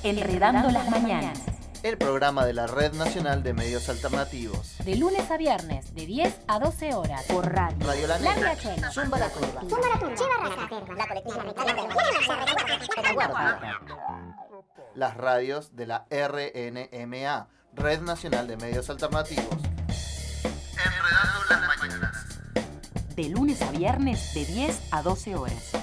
Enredando las mañanas. El programa de la Red Nacional de Medios Alternativos. De lunes a viernes, de 10 a 12 horas. Por radio. Radio La Negra. Zumba la Curva. La Colectiva. Las radios de la RNMA, Red Nacional de Medios Alternativos. Enredando las mañanas. De lunes a viernes, de 10 a 12 horas.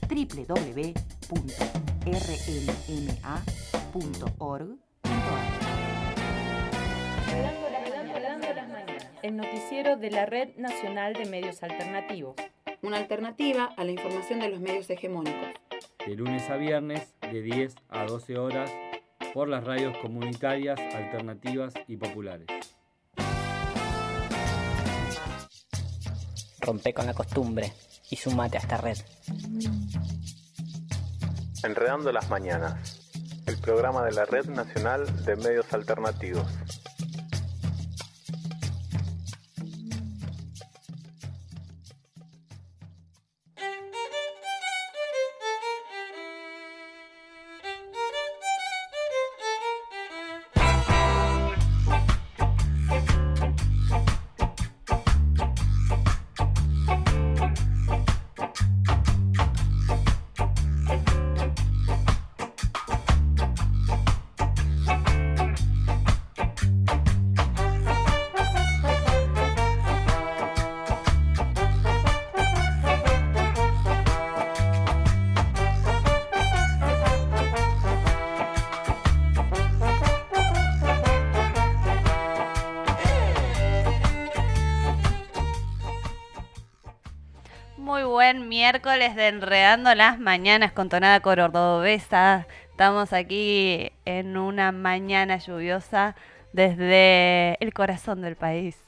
www.rnma.org. El noticiero de la Red Nacional de Medios Alternativos. Una alternativa a la información de los medios hegemónicos. De lunes a viernes, de 10 a 12 horas, por las radios comunitarias, alternativas y populares. Rompe con la costumbre y sumate a esta red. Enredando las mañanas, el programa de la Red Nacional de Medios Alternativos. Miércoles de Enredando las Mañanas con tonada cordobesa. Estamos aquí en una mañana lluviosa desde el corazón del país.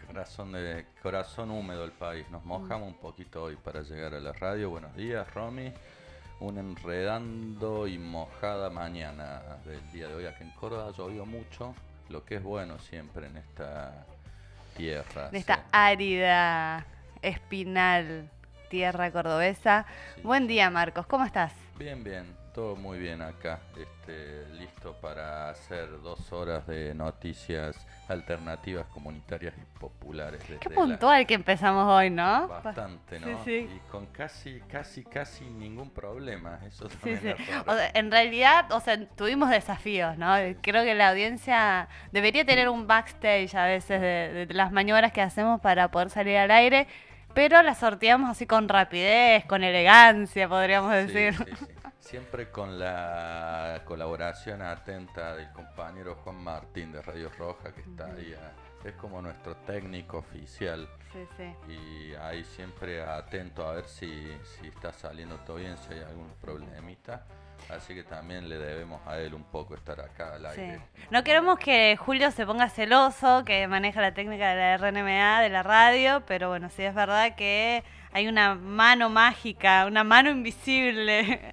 Corazón húmedo del país. Nos mojamos un poquito hoy para llegar a la radio. Buenos días, Romy. Un enredando y mojada mañana del día de hoy. Aquí en Córdoba llovió mucho, lo que es bueno siempre en esta tierra. En esta árida, espinal tierra cordobesa. Sí. Buen día, Marcos, ¿cómo estás? Bien, todo muy bien acá, listo para hacer 2 horas de noticias alternativas, comunitarias y populares. Qué puntual que empezamos hoy, ¿no? Bastante, ¿no? Sí. Y con casi ningún problema, eso también es raro. O sea, en realidad, tuvimos desafíos, ¿no? Creo que la audiencia debería tener un backstage a veces de las maniobras que hacemos para poder salir al aire, pero la sorteamos así con rapidez, con elegancia, podríamos decir. Sí. Siempre con la colaboración atenta del compañero Juan Martín de Radio Roja, que está ahí, es como nuestro técnico oficial. Sí. Y ahí siempre atento a ver si está saliendo todo bien, si hay algún problemita. Así que también le debemos a él un poco estar acá al aire. No queremos que Julio se ponga celoso, que maneja la técnica de la RNMA, de la radio, pero bueno, sí es verdad que hay una mano mágica, una mano invisible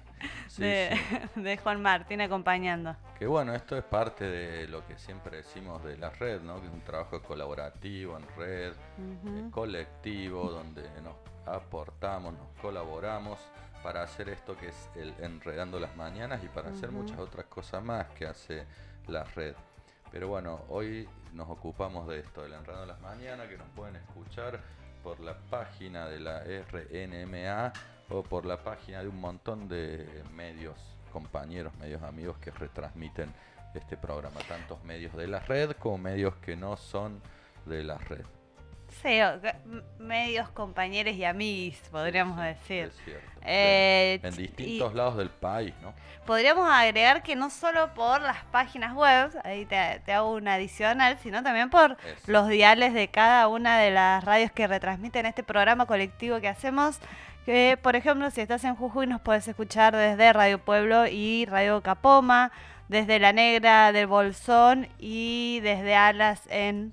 de Juan Martín acompañando. Que bueno, esto es parte de lo que siempre decimos de la red, ¿no? Que es un trabajo colaborativo en red, colectivo, donde nos aportamos, nos colaboramos para hacer esto que es el Enredando las Mañanas y para hacer muchas otras cosas más que hace la red. Pero bueno, hoy nos ocupamos de esto, del Enredando las Mañanas, que nos pueden escuchar por la página de la RNMA o por la página de un montón de medios, compañeros, medios amigos que retransmiten este programa, tantos medios de la red como medios que no son de la red. Sí, medios, compañeros y amigos, podríamos decir. Es cierto. En distintos lados del país, ¿no? Podríamos agregar que no solo por las páginas web, ahí te hago una adicional, sino también por los diales de cada una de las radios que retransmiten este programa colectivo que hacemos. Que, por ejemplo, si estás en Jujuy nos puedes escuchar desde Radio Pueblo y Radio Capoma, desde La Negra del Bolsón y desde Alas en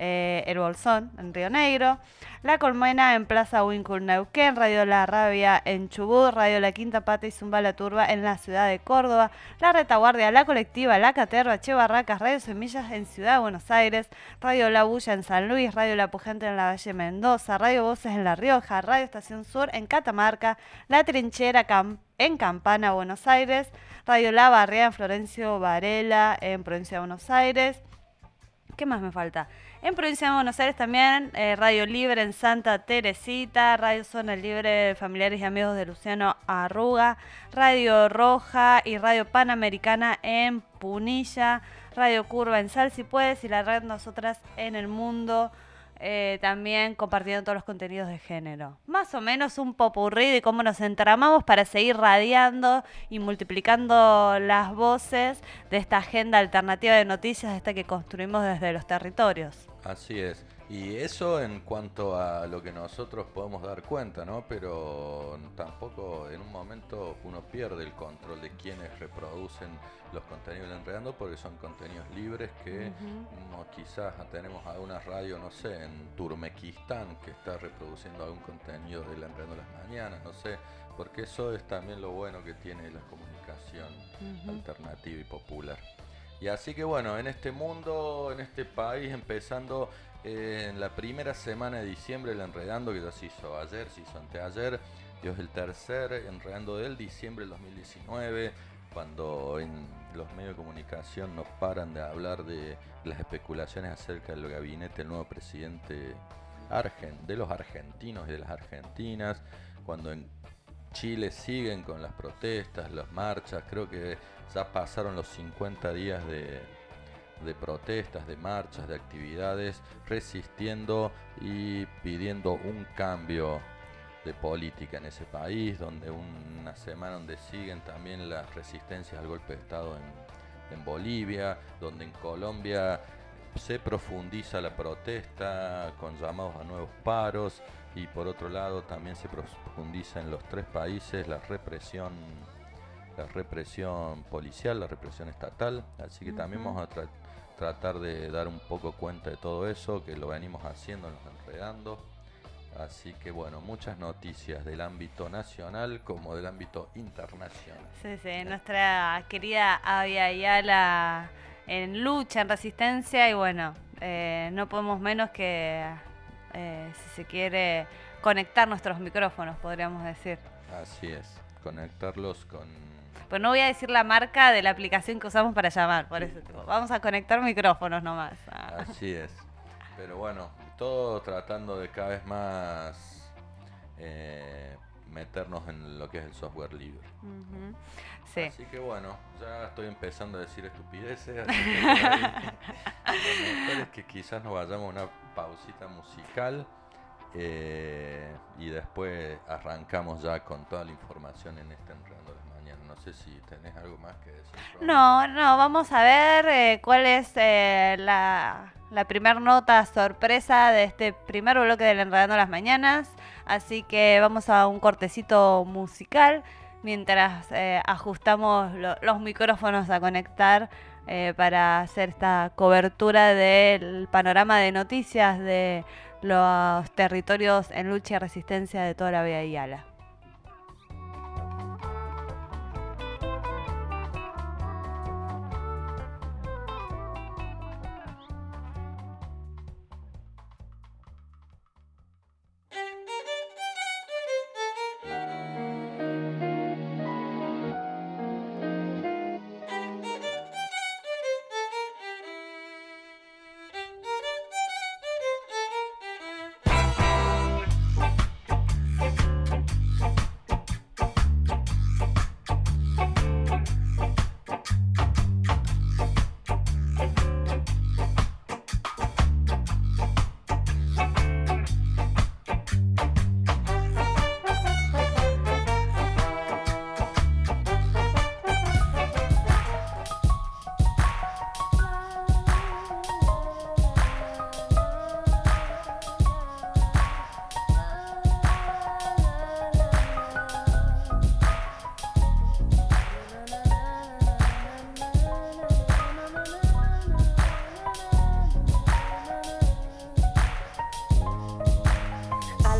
El Bolsón, en Río Negro. La Colmena en Plaza Huíncul, Neuquén. Radio La Rabia en Chubut. Radio La Quinta Pata y Zumba La Turba en la ciudad de Córdoba. La Retaguardia, La Colectiva, La Caterva, Che Barracas. Radio Semillas en Ciudad de Buenos Aires. Radio La Bulla en San Luis. Radio La Pujante en la Valle Mendoza. Radio Voces en La Rioja. Radio Estación Sur en Catamarca. La Trinchera en Campana, Buenos Aires. Radio La Barriada en Florencio Varela en Provincia de Buenos Aires. ¿Qué más me falta? En Provincia de Buenos Aires también, Radio Libre en Santa Teresita, Radio Zona Libre, familiares y amigos de Luciano Arruga, Radio Roja y Radio Panamericana en Punilla, Radio Curva en Sal Si Puedes y la red Nosotras en el Mundo, también compartiendo todos los contenidos de género. Más o menos un popurrí de cómo nos entramamos para seguir radiando y multiplicando las voces de esta agenda alternativa de noticias, esta que construimos desde los territorios. Así es. Y eso en cuanto a lo que nosotros podemos dar cuenta, ¿no? Pero tampoco en un momento uno pierde el control de quienes reproducen los contenidos de Enredando, porque son contenidos libres que quizás tenemos alguna radio, no sé, en Turmequistán que está reproduciendo algún contenido de Enredando las mañanas, no sé, porque eso es también lo bueno que tiene la comunicación alternativa y popular. Y así que bueno, en este mundo, en este país, empezando en la primera semana de diciembre, el Enredando, que ya se hizo ayer, se hizo anteayer, Dios el tercer Enredando del diciembre del 2019, cuando en los medios de comunicación no paran de hablar de las especulaciones acerca del gabinete del nuevo presidente de los argentinos y de las argentinas, cuando en Chile siguen con las protestas, las marchas, creo que ya pasaron los 50 días de protestas, de marchas, de actividades, resistiendo y pidiendo un cambio de política en ese país, donde una semana donde siguen también las resistencias al golpe de Estado en Bolivia, donde en Colombia se profundiza la protesta con llamados a nuevos paros, y por otro lado también se profundiza en los tres países la represión policial, la represión estatal, así que también vamos a tratar de dar un poco cuenta de todo eso, que lo venimos haciendo, nos Enredando. Así que bueno, muchas noticias del ámbito nacional como del ámbito internacional. Sí, nuestra querida Avia Yala en lucha, en resistencia, y bueno, no podemos menos que, si se quiere, conectar nuestros micrófonos, podríamos decir. Así es, conectarlos con... Pero no voy a decir la marca de la aplicación que usamos para llamar, por eso vamos a conectar micrófonos nomás. Así es, pero bueno, todo tratando de cada vez más meternos en lo que es el software libre. Sí. Así que bueno, ya estoy empezando a decir estupideces, así que lo mejor es que quizás nos vayamos a una pausita musical y después arrancamos ya con toda la información en este Enredando las Mañanas. No sé si tenés algo más que decir. No, vamos a ver cuál es la primera nota sorpresa de este primer bloque del Enredando las Mañanas. Así que vamos a un cortecito musical mientras ajustamos los micrófonos a conectar para hacer esta cobertura del panorama de noticias de los territorios en lucha y resistencia de toda la Vía Yala.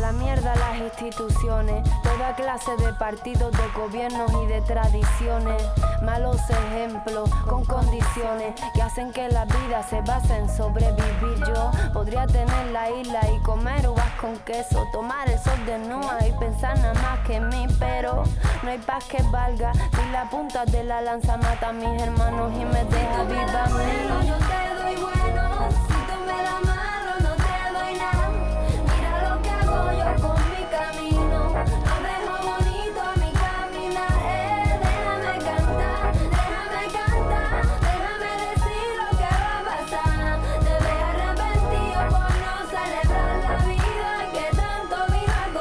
la mierda las instituciones, toda clase de partidos, de gobiernos y de tradiciones, malos ejemplos con condiciones que hacen que la vida se base en sobrevivir. Yo podría tener la isla y comer uvas con queso, tomar el sol de nua y pensar nada más que en mí, pero no hay paz que valga si la punta de la lanza mata a mis hermanos y me deja viva a mí. Yo te doy bueno, si tú me das malo no te doy nada. Mira lo que hago yo con mi camino, lo dejo bonito a mi caminar. Déjame cantar, déjame decir lo que va a pasar. Te veo arrepentido por no celebrar la vida que tanto vino a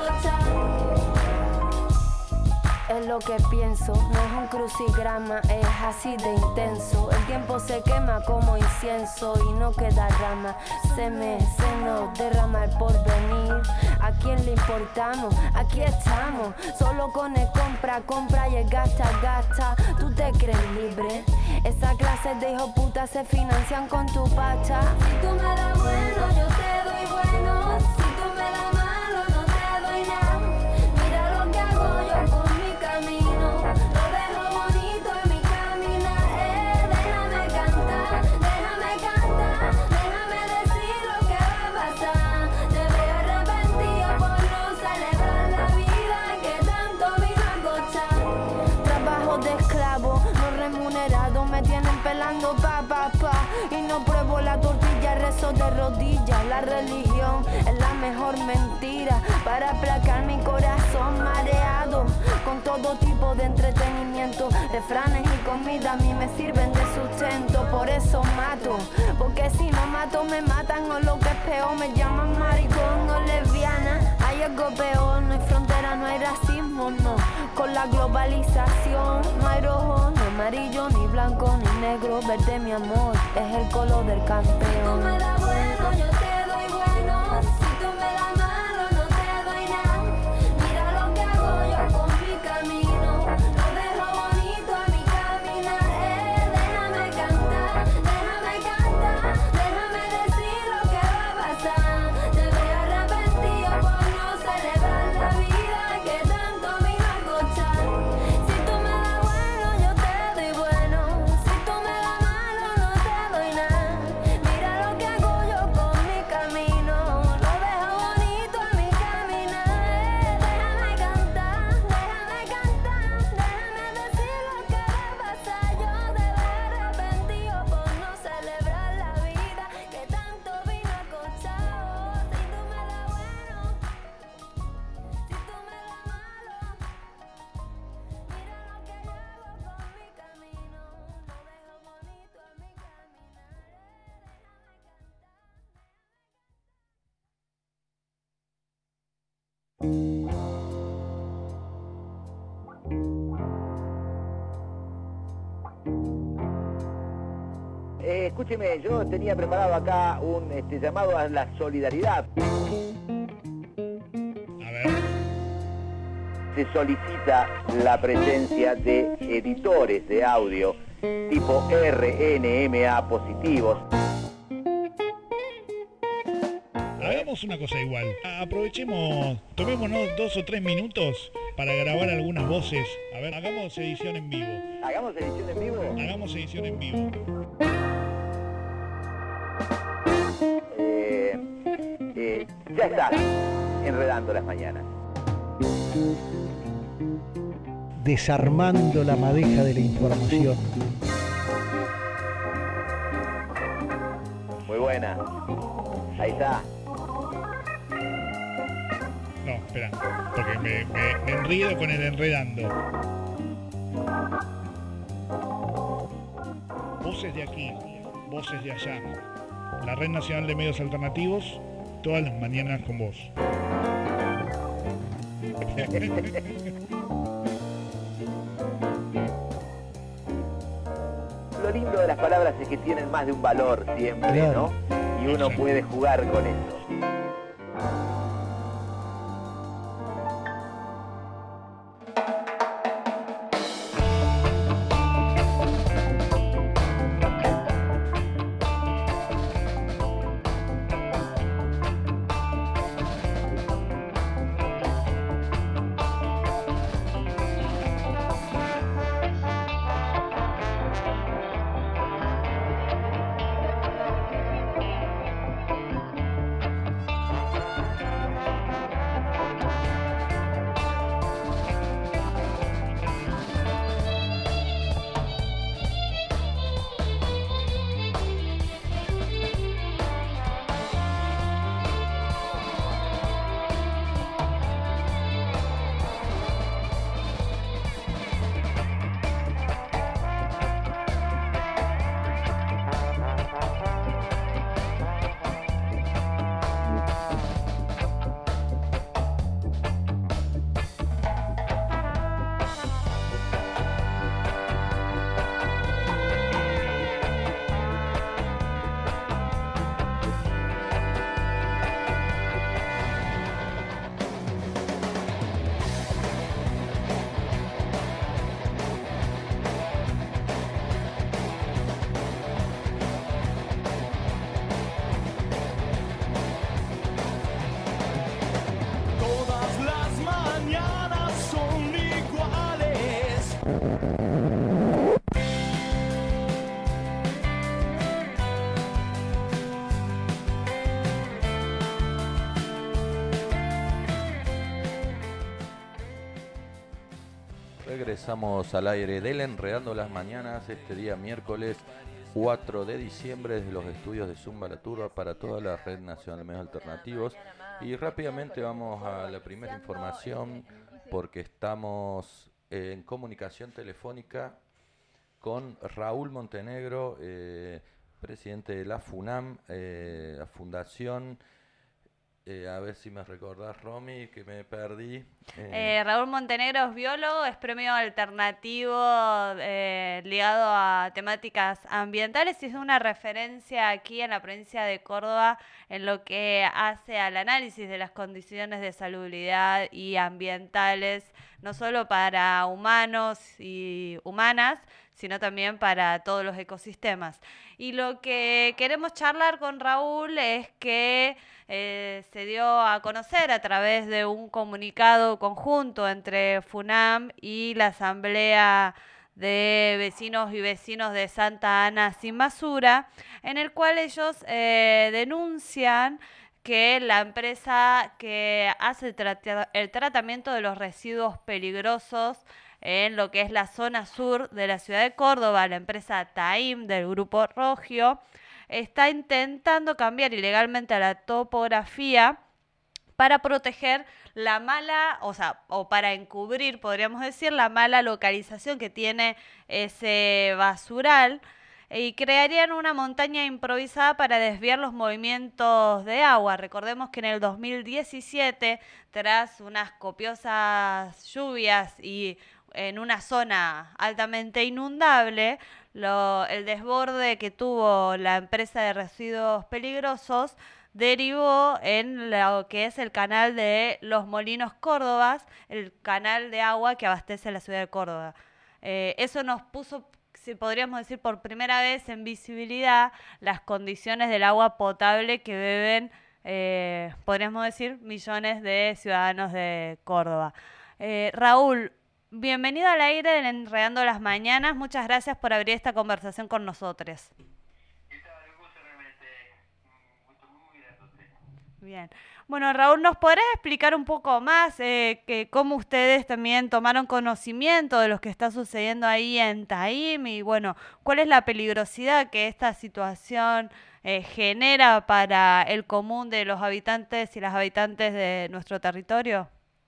costar. Es lo que pienso, no es un crucigrama, es así de intenso. El tiempo se quema como incienso y no queda rama. Se nos derrama el porvenir. ¿A quién le importamos? Aquí estamos. Solo con el compra y el gasta. ¿Tú te crees libre? Esa clase de hijos puta se financian con tu pacha. Si tú me das bueno, yo te doy bueno. Si tú me das malo, no te doy nada. Mira lo que hago yo con mi camino, lo dejo bonito en mi caminar. Déjame cantar, déjame decir lo que va a pasar. Te veo arrepentido por no celebrar la vida que tanto vino a costar. Trabajo de esclavo, no remunerado, me tienen pelando pa. Y no pruebo la tortilla, rezo de rodillas. La religión es la mejor mentira para aplacar mi corazón mareado. Con todo tipo de entretenimiento, refranes y comida a mí me sirven de sustento. Por eso mato, porque si no mato me matan, o lo que es peor me llaman maricón o lesbiana. Hay algo peor, no hay frontera, no hay racismo, no. Con la globalización no hay rojo, ni amarillo, ni blanco, ni negro. Verde, mi amor, es el color del campeón. Si tú me das bueno, yo te doy bueno. Si tú me das malo, no te doy nada. Mira lo que hago yo con mi camino, lo dejo bonito a mi caminar. Déjame cantar, déjame decir lo que va a pasar. Te veo arrepentido por no celebrar la vida que tanto vino a costar. Si tú me das bueno, yo te doy bueno. Si tú me das malo, no te doy nada. Mira lo que hago yo con mi camino, lo dejo bonito a mi caminar. Déjame cantar, déjame decir lo que va a pasar. Yo de ver arrepentido por no celebrar la vida que tanto vino a costar. Si tú me das bueno, si tú me das malo, mira lo que yo hago con mi camino, lo dejo bonito a mi caminar. Escúcheme, yo tenía preparado acá un llamado a la solidaridad. A ver. Se solicita la presencia de editores de audio tipo RNMA positivos. Hagamos una cosa igual. Aprovechemos, tomémonos 2 o 3 minutos para grabar algunas voces. A ver, hagamos edición en vivo. ¿Hagamos edición en vivo? Hagamos edición en vivo. Ya está, enredando las mañanas. Desarmando la madeja de la información. Muy buena. Ahí está. No, espera, porque me enredo con el enredando. Voces de aquí, voces de allá. La Red Nacional de Medios Alternativos, todas las mañanas con vos. Lo lindo de las palabras es que tienen más de un valor siempre, claro, ¿no? Y uno puede jugar con eso. Regresamos al aire del Enredando las Mañanas este día miércoles 4 de diciembre desde los estudios de Zumba La Turba para toda la Red Nacional de Medios Alternativos. Y rápidamente vamos a la primera información porque estamos en comunicación telefónica con Raúl Montenegro, presidente de la FUNAM, la Fundación. A ver si me recordás, Romy, que me perdí. Raúl Montenegro es biólogo, es premio alternativo ligado a temáticas ambientales y es una referencia aquí en la provincia de Córdoba en lo que hace al análisis de las condiciones de salubridad y ambientales, no solo para humanos y humanas, sino también para todos los ecosistemas. Y lo que queremos charlar con Raúl es que se dio a conocer a través de un comunicado conjunto entre FUNAM y la Asamblea de Vecinos y Vecinos de Santa Ana Sin Basura, en el cual ellos denuncian que la empresa que hace el tratamiento de los residuos peligrosos en lo que es la zona sur de la ciudad de Córdoba, la empresa Taim del Grupo Rogio, está intentando cambiar ilegalmente la topografía para proteger la mala, o para encubrir, podríamos decir, la mala localización que tiene ese basural, y crearían una montaña improvisada para desviar los movimientos de agua. Recordemos que en el 2017, tras unas copiosas lluvias y en una zona altamente inundable, el desborde que tuvo la empresa de residuos peligrosos derivó en lo que es el canal de Los Molinos Córdobas, el canal de agua que abastece la ciudad de Córdoba. Eso nos puso, si podríamos decir, por primera vez en visibilidad las condiciones del agua potable que beben, podríamos decir, millones de ciudadanos de Córdoba. Raúl, bienvenido al aire de Enredando las Mañanas. Muchas gracias por abrir esta conversación con nosotros. Bien. Bueno, Raúl, ¿nos podrás explicar un poco más cómo ustedes también tomaron conocimiento de lo que está sucediendo ahí en Taim y, bueno, cuál es la peligrosidad que esta situación genera para el común de los habitantes y las habitantes de nuestro territorio?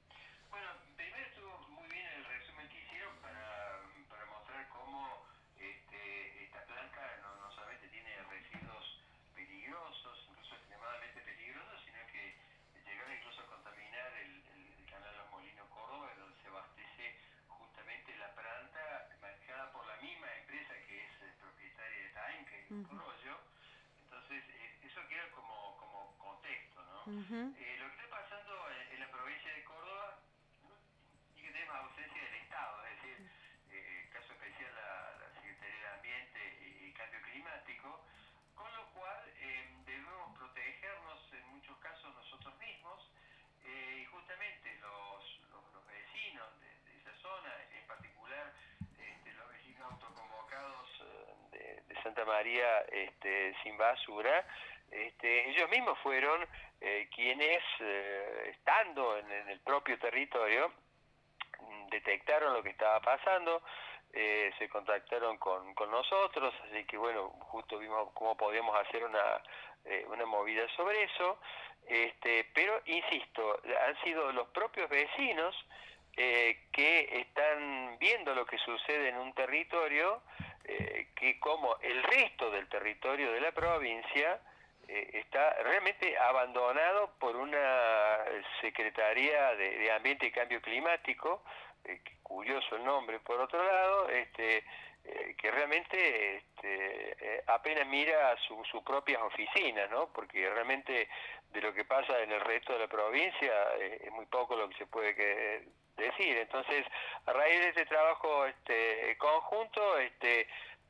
Entonces, eso queda como contexto, ¿no? Lo que está pasando en la provincia de Córdoba y que tenemos ausencia del Estado, es decir, caso especial la Secretaría de Ambiente y Cambio Climático, con lo cual debemos protegernos en muchos casos nosotros mismos y justamente los vecinos de esa zona, en particular los vecinos autoconvocados de Santa María Sin Basura, ellos mismos fueron quienes, estando en el propio territorio, detectaron lo que estaba pasando, se contactaron con nosotros, así que bueno, justo vimos cómo podíamos hacer una movida sobre eso, pero insisto, han sido los propios vecinos que están viendo lo que sucede en un territorio que, como el resto del territorio de la provincia, está realmente abandonado por una Secretaría de Ambiente y Cambio Climático, curioso el nombre por otro lado, que realmente apenas mira sus propias oficinas, ¿no? Porque realmente de lo que pasa en el resto de la provincia es muy poco lo que se puede decir. Entonces, a raíz de este trabajo conjunto,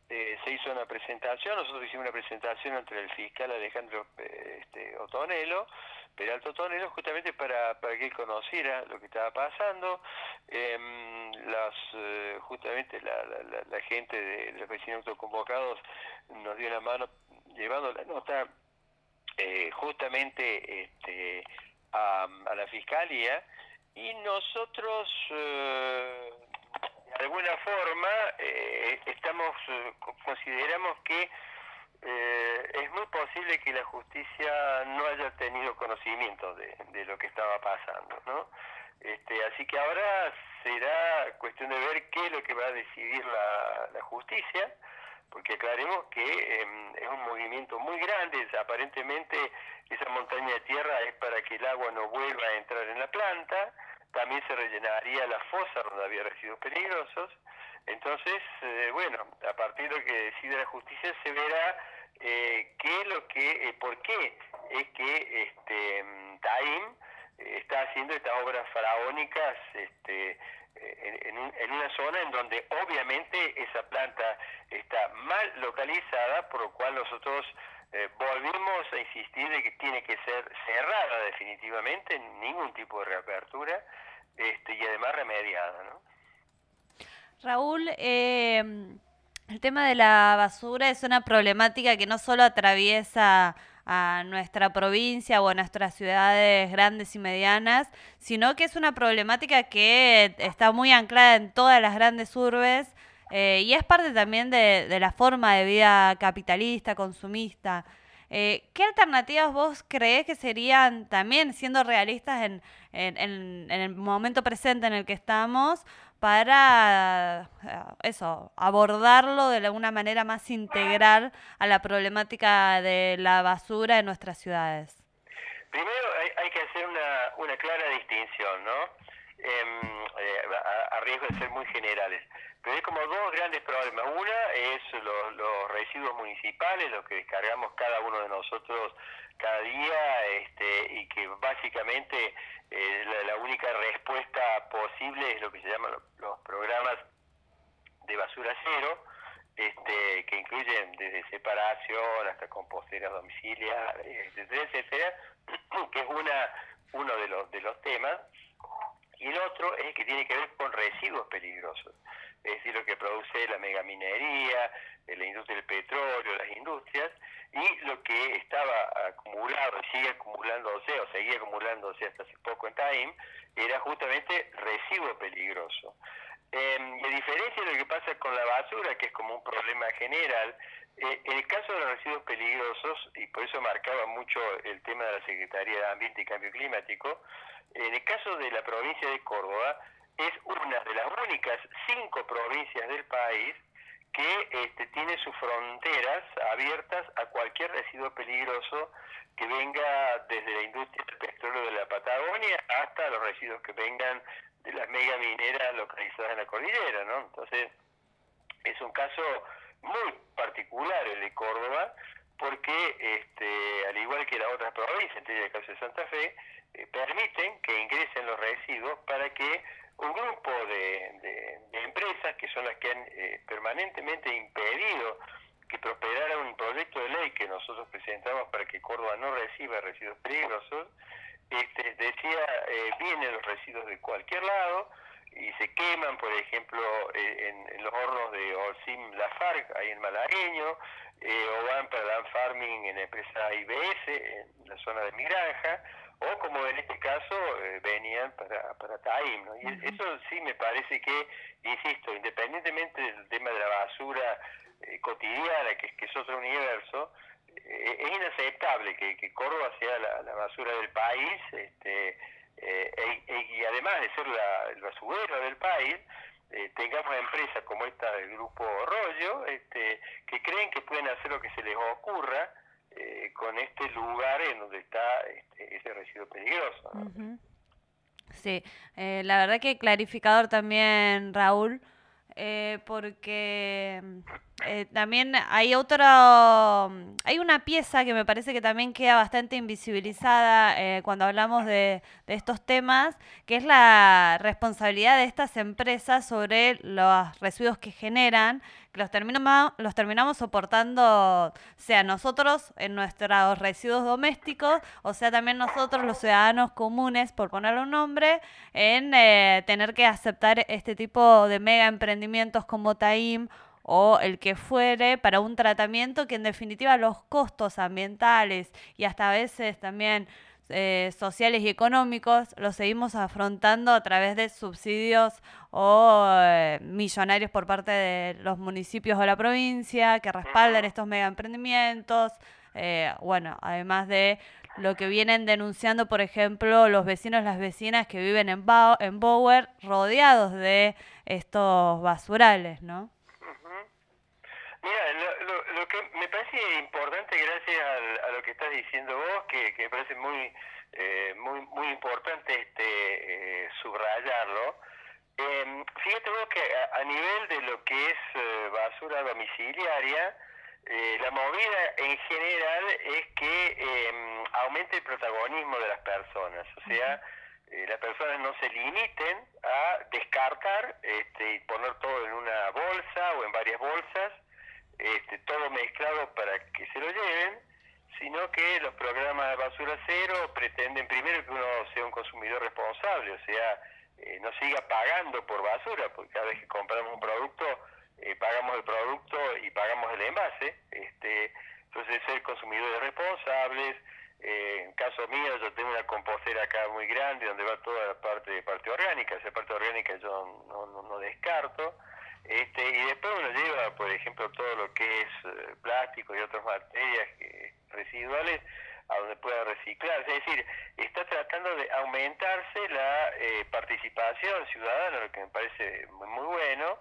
se hizo una presentación, nosotros hicimos una presentación entre el fiscal Alejandro Otonelo, Peralta Otonelo, justamente para que él conociera lo que estaba pasando. Justamente la gente de los vecinos autoconvocados nos dio la mano llevando la nota justamente a la fiscalía, y nosotros de alguna forma consideramos que es muy posible que la justicia no haya tenido conocimiento de lo que estaba pasando, ¿no? Así que ahora será cuestión de ver qué es lo que va a decidir la justicia, porque aclaremos que es un movimiento muy grande. Aparentemente esa montaña de tierra es para que el agua no vuelva a entrar en la planta. También se rellenaría la fosa donde había residuos peligrosos. Entonces, a partir de lo que decide la justicia se verá por qué es que Taim está haciendo estas obras faraónicas en una zona en donde obviamente esa planta está mal localizada, por lo cual nosotros volvimos a insistir de que tiene que ser cerrada definitivamente, ningún tipo de reapertura, y además remediada, ¿no? Raúl, el tema de la basura es una problemática que no solo atraviesa a nuestra provincia o a nuestras ciudades grandes y medianas, sino que es una problemática que está muy anclada en todas las grandes urbes, y es parte también de la forma de vida capitalista, consumista. ¿Qué alternativas vos creés que serían, también siendo realistas en el momento presente en el que estamos, para abordarlo de alguna manera más integral a la problemática de la basura en nuestras ciudades? Primero hay que hacer una clara distinción, ¿no? A riesgo de ser muy generales. Pero hay como dos grandes problemas. Una es los residuos municipales, los que descargamos cada uno de nosotros cada día, y que básicamente la única respuesta posible es lo que se llaman los programas de basura cero, que incluyen desde separación hasta composteras domiciliarias, etcétera, que es uno de los temas. Y el otro es el que tiene que ver con residuos peligrosos, es decir, lo que produce la megaminería, la industria del petróleo, las industrias, y lo que estaba acumulado y sigue acumulándose, o seguía acumulándose hasta hace poco en Taim, era justamente residuo peligroso. Y a diferencia de lo que pasa con la basura, que es como un problema general, en el caso de los residuos peligrosos, y por eso marcaba mucho el tema de la Secretaría de Ambiente y Cambio Climático, en el caso de la provincia de Córdoba, es una de las únicas 5 provincias del país que tiene sus fronteras abiertas a cualquier residuo peligroso que venga desde la industria del petróleo de la Patagonia hasta los residuos que vengan de las megamineras localizadas en la cordillera, ¿no? Entonces, es un caso muy particular el de Córdoba, porque al igual que las otras provincias, entre ellas el caso de Santa Fe, permiten que ingresen los residuos para que un grupo de empresas, que son las que han permanentemente impedido que prosperara un proyecto de ley que nosotros presentamos para que Córdoba no reciba residuos peligrosos, vienen los residuos de cualquier lado y se queman, por ejemplo, en los hornos de Olsim Lafargue, ahí en Malagueño, o van para land farming en la empresa IBS, en la zona de mi granja, o como en este caso venían para Taim, ¿no? Y eso sí me parece que, insisto, independientemente del tema de la basura cotidiana, que es otro universo, es inaceptable que Córdoba sea la basura del país, y además de ser el basurero del país, tengamos empresas como esta del Grupo Rollo, que creen que pueden hacer lo que se les ocurra con este lugar en donde está ese residuo peligroso, ¿no? Uh-huh. Sí, la verdad que clarificador también, Raúl, porque también hay una pieza que me parece que también queda bastante invisibilizada cuando hablamos de estos temas, que es la responsabilidad de estas empresas sobre los residuos que generan, los terminamos soportando, sea nosotros en nuestros residuos domésticos, o sea también nosotros los ciudadanos comunes, por ponerle un nombre, en tener que aceptar este tipo de mega emprendimientos como Taim o el que fuere para un tratamiento que en definitiva los costos ambientales y hasta a veces también sociales y económicos los seguimos afrontando a través de subsidios o millonarios por parte de los municipios o la provincia que respaldan estos mega emprendimientos. Bueno, además de lo que vienen denunciando, por ejemplo, los vecinos y las vecinas que viven en Bower rodeados de estos basurales, ¿no? Mira, lo que me parece importante, gracias a lo que estás diciendo vos, que me parece muy importante subrayarlo. Fíjate vos que a nivel de lo que es basura domiciliaria, la movida en general es que aumente el protagonismo de las personas, o sea, las personas no se limiten a descartar y poner todo en una bolsa o en varias bolsas, todo mezclado para que se lo lleven, sino que los programas de basura cero pretenden primero que uno sea un consumidor responsable, o sea, no siga pagando por basura, porque cada vez que compramos un producto, pagamos el producto y pagamos el envase, entonces ser consumidores responsables. En caso mío, yo tengo una compostera acá muy grande donde va toda la parte orgánica, esa parte orgánica yo no descarto. Y después uno lleva, por ejemplo, todo lo que es plástico y otras materias residuales a donde pueda reciclarse. Es decir, está tratando de aumentarse la participación ciudadana, lo que me parece muy bueno,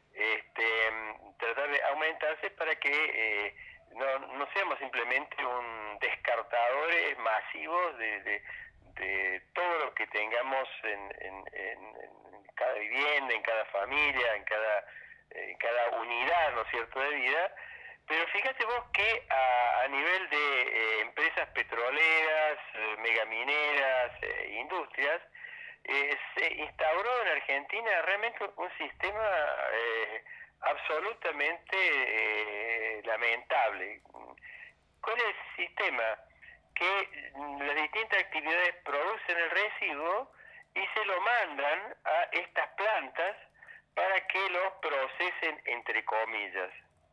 tratar de aumentarse para que no seamos simplemente un descartadores masivos de todo lo que tengamos en cada vivienda, en cada familia, en cada unidad, ¿no es cierto?, de vida. Pero fíjate vos que a nivel de empresas petroleras, megamineras, industrias, se instauró en Argentina realmente un sistema absolutamente lamentable. ¿Cuál es el sistema? Que las distintas actividades producen el residuo y se lo mandan a estas plantas para que lo procesen, entre comillas.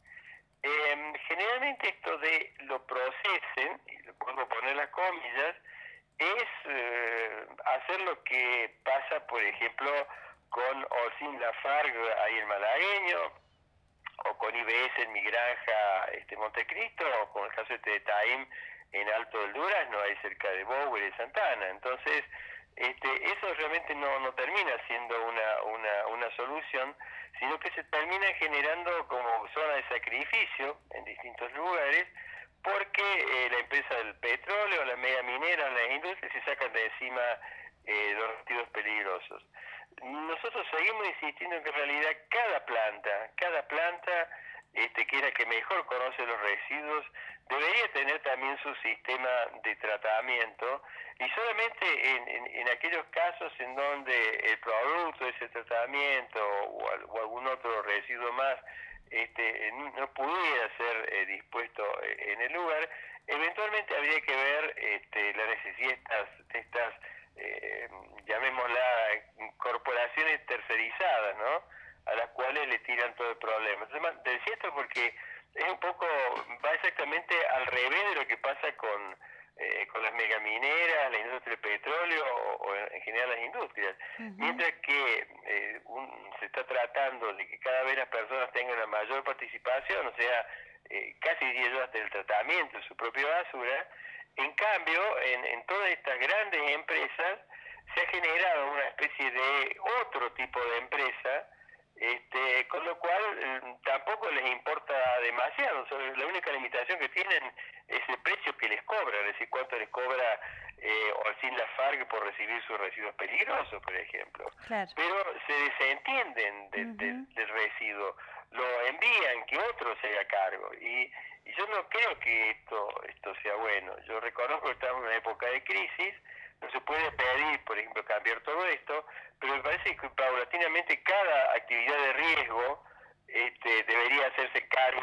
Generalmente esto de lo procesen, y lo puedo poner las comillas, es hacer lo que pasa, por ejemplo, con Holcim Lafargue ahí en Malagueño, o con IBS en Mi Granja Montecristo, o con el caso de Taim en Alto del Durazno, ahí cerca de Bower y Santana. Entonces, eso realmente no termina siendo una solución, sino que se termina generando como zona de sacrificio en distintos lugares, porque la empresa del petróleo, la mega minera, las industrias se sacan de encima los residuos peligrosos. Nosotros seguimos insistiendo en que en realidad cada planta que era que mejor conoce los residuos, debería tener también su sistema de tratamiento, y solamente en aquellos casos en donde el producto de ese tratamiento o algún otro residuo más no pudiera ser dispuesto en el lugar, eventualmente habría que ver la necesidad de estas llamémosla corporaciones tercerizadas, ¿no?, a las cuales le tiran todo el problema. Entonces, decía esto porque es un poco, va exactamente al revés de lo que pasa con las megamineras, la industria del petróleo o en general las industrias. Mientras que se está tratando de que cada vez las personas tengan una mayor participación, o sea, casi diría yo hasta el tratamiento de su propia basura, en cambio, en todas estas grandes empresas se ha generado una especie de otro tipo de empresa, con lo cual tampoco les importa demasiado. La única limitación que tienen es el precio que les cobran, es decir, cuánto les cobra Holcim Lafargue por recibir sus residuos peligrosos, por ejemplo. Claro. Pero se desentienden del residuo, lo envían, que otro se haga cargo. Y yo no creo que esto sea bueno. Yo reconozco que estamos en una época de crisis, no se puede pedir, por ejemplo, cambiar todo esto, pero me parece que paulatinamente cada actividad de riesgo debería hacerse cargo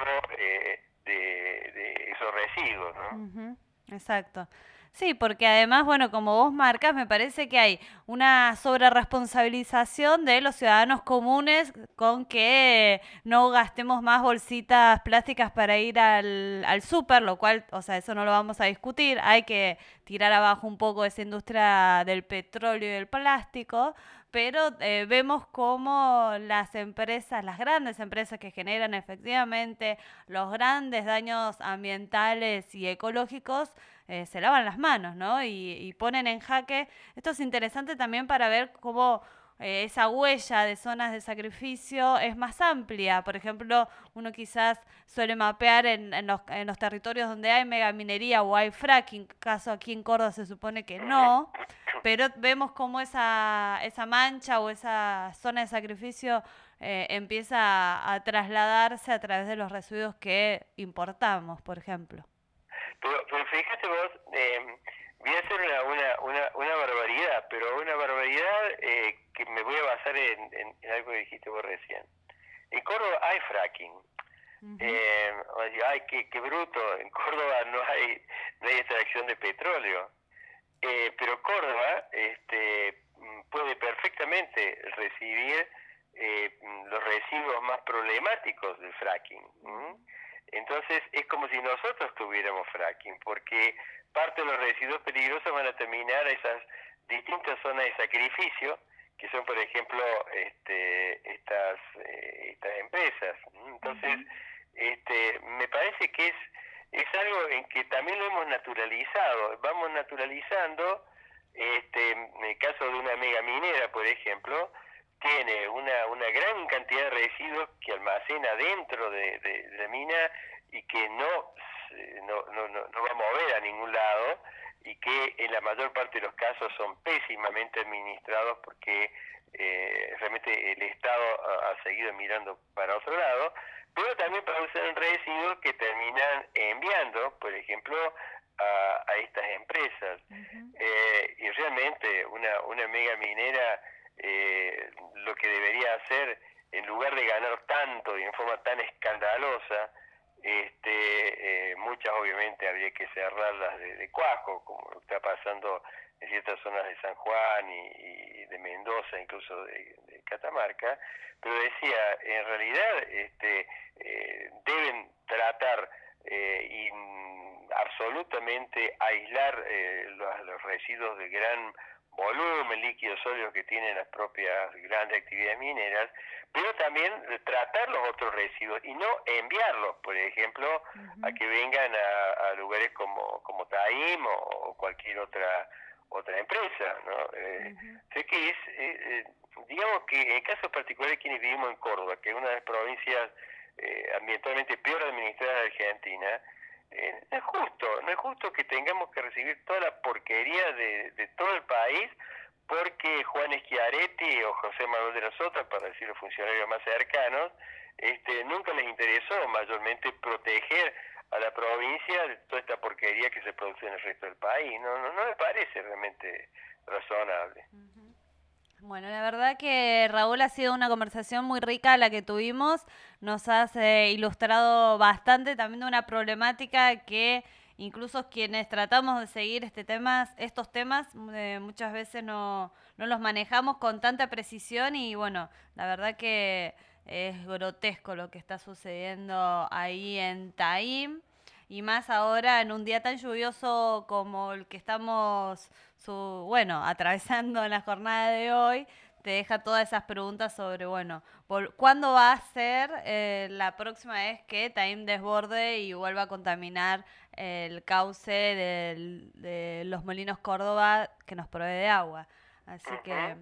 de esos residuos, ¿no? Exacto. Sí, porque además, bueno, como vos marcas, me parece que hay una sobreresponsabilización de los ciudadanos comunes con que no gastemos más bolsitas plásticas para ir al súper, lo cual, o sea, eso no lo vamos a discutir. Hay que tirar abajo un poco esa industria del petróleo y del plástico, pero vemos cómo las empresas, las grandes empresas que generan efectivamente los grandes daños ambientales y ecológicos, se lavan las manos, ¿no? Y ponen en jaque. Esto es interesante también para ver cómo esa huella de zonas de sacrificio es más amplia. Por ejemplo, uno quizás suele mapear en los territorios donde hay megaminería o hay fracking, caso aquí en Córdoba se supone que no, pero vemos cómo esa mancha o esa zona de sacrificio empieza a trasladarse a través de los residuos que importamos, por ejemplo. Pero fíjate vos, voy a hacer una barbaridad, pero una barbaridad que me voy a basar en algo que dijiste vos recién. En Córdoba hay fracking. Ay, qué bruto, en Córdoba no hay extracción de petróleo. Pero Córdoba puede perfectamente recibir los residuos más problemáticos del fracking. Entonces es como si nosotros tuviéramos fracking, porque parte de los residuos peligrosos van a terminar a esas distintas zonas de sacrificio, que son por ejemplo estas empresas. Entonces me parece que es algo en que también lo hemos naturalizado, vamos naturalizando, en el caso de una mega minera por ejemplo, tiene una gran cantidad de residuos que almacena dentro de la mina y que no va a mover a ningún lado, y que en la mayor parte de los casos son pésimamente administrados porque realmente el Estado ha seguido mirando para otro lado, pero también producen residuos que terminan enviando, por ejemplo, a estas empresas. Y realmente una mega minera lo que debería hacer, en lugar de ganar tanto y en forma tan escandalosa, muchas obviamente habría que cerrarlas de cuajo, como está pasando en ciertas zonas de San Juan y de Mendoza, incluso de Catamarca. Pero decía, en realidad deben tratar y absolutamente aislar los residuos de gran volumen, líquidos sólidos que tienen las propias grandes actividades mineras, pero también tratar los otros residuos y no enviarlos, por ejemplo, a que vengan a lugares como Taim o cualquier otra empresa, ¿no? Sé que digamos que en el caso particular de quienes vivimos en Córdoba, que es una de las provincias ambientalmente peor administrada de Argentina, no es justo que tengamos que recibir toda la porquería de todo el país porque Juan Schiaretti o José Manuel de la Sota, para decir los funcionarios más cercanos, nunca les interesó mayormente proteger a la provincia de toda esta porquería que se produce en el resto del país. No me parece realmente razonable. Bueno, la verdad que Raúl, ha sido una conversación muy rica la que tuvimos. Nos has ilustrado bastante también de una problemática que incluso quienes tratamos de seguir estos temas muchas veces no los manejamos con tanta precisión, y bueno, la verdad que es grotesco lo que está sucediendo ahí en Taim, y más ahora en un día tan lluvioso como el que estamos atravesando en la jornada de hoy. Te deja todas esas preguntas sobre, ¿cuándo va a ser la próxima vez que Taim desborde y vuelva a contaminar el cauce de los Molinos Córdoba que nos provee de agua? Así que,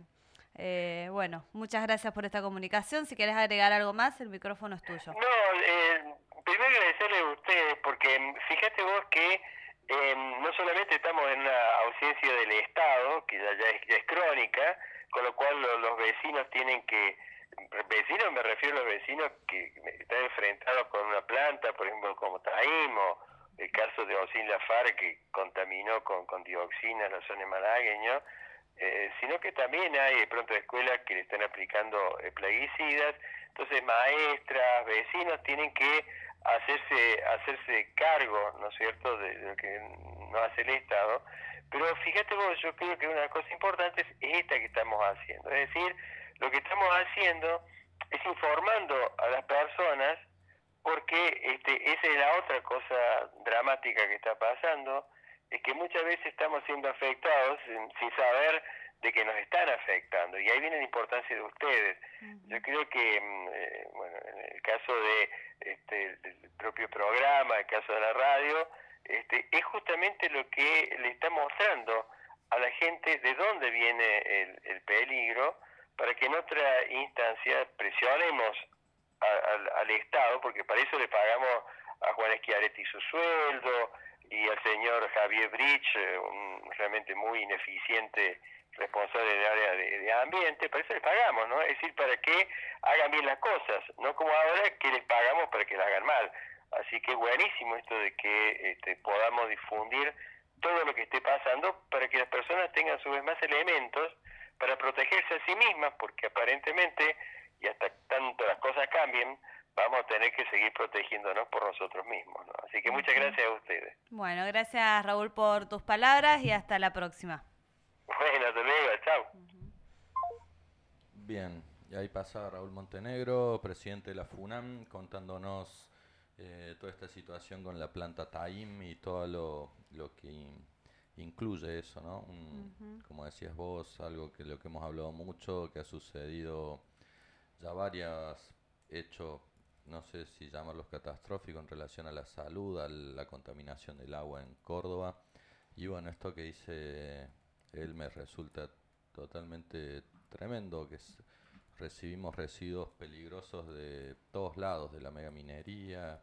muchas gracias por esta comunicación. Si querés agregar algo más, el micrófono es tuyo. Primero agradecerle a ustedes, porque fíjate vos que no solamente estamos en una ausencia del Estado, que ya es crónica, con lo cual los vecinos tienen que, vecinos me refiero a los vecinos que están enfrentados con una planta, por ejemplo como Taim, o el caso de Ocin Lafar que contaminó con dioxinas la zona de malagueño, sino que también hay de pronto escuelas que le están aplicando plaguicidas. Entonces maestras, vecinos tienen que hacerse cargo, ¿no es cierto?, de lo que no hace el Estado. Pero fíjate vos, yo creo que una cosa importante es esta que estamos haciendo. Es decir, lo que estamos haciendo es informando a las personas, porque esa es la otra cosa dramática que está pasando, es que muchas veces estamos siendo afectados sin saber de que nos están afectando, y ahí viene la importancia de ustedes. Yo creo que, bueno, en el caso del propio programa, el caso de la radio, es justamente lo que le está mostrando a la gente de dónde viene el peligro, para que en otra instancia presionemos al Estado, porque para eso le pagamos a Juan Schiaretti su sueldo, y al señor Javier Brich, un realmente muy ineficiente responsable del área de ambiente, para eso les pagamos, ¿no? Es decir, para que hagan bien las cosas, no como ahora que les pagamos para que las hagan mal. Así que buenísimo esto de que podamos difundir todo lo que esté pasando, para que las personas tengan a su vez más elementos para protegerse a sí mismas, porque aparentemente, y hasta tanto las cosas cambien, vamos a tener que seguir protegiéndonos por nosotros mismos, ¿no? Así que muchas gracias a ustedes. Bueno, gracias Raúl por tus palabras y hasta la próxima. Bueno, hasta luego, chao. Bien, y ahí pasa Raúl Montenegro, presidente de la FUNAM, contándonos toda esta situación con la planta TAIM y todo lo que incluye eso, ¿no? Como decías vos, algo que lo que hemos hablado mucho, que ha sucedido ya varios hechos, no sé si llamarlos catastróficos, en relación a la salud, a la contaminación del agua en Córdoba. Y bueno, esto que dice él me resulta totalmente tremendo, que recibimos residuos peligrosos de todos lados de la megaminería,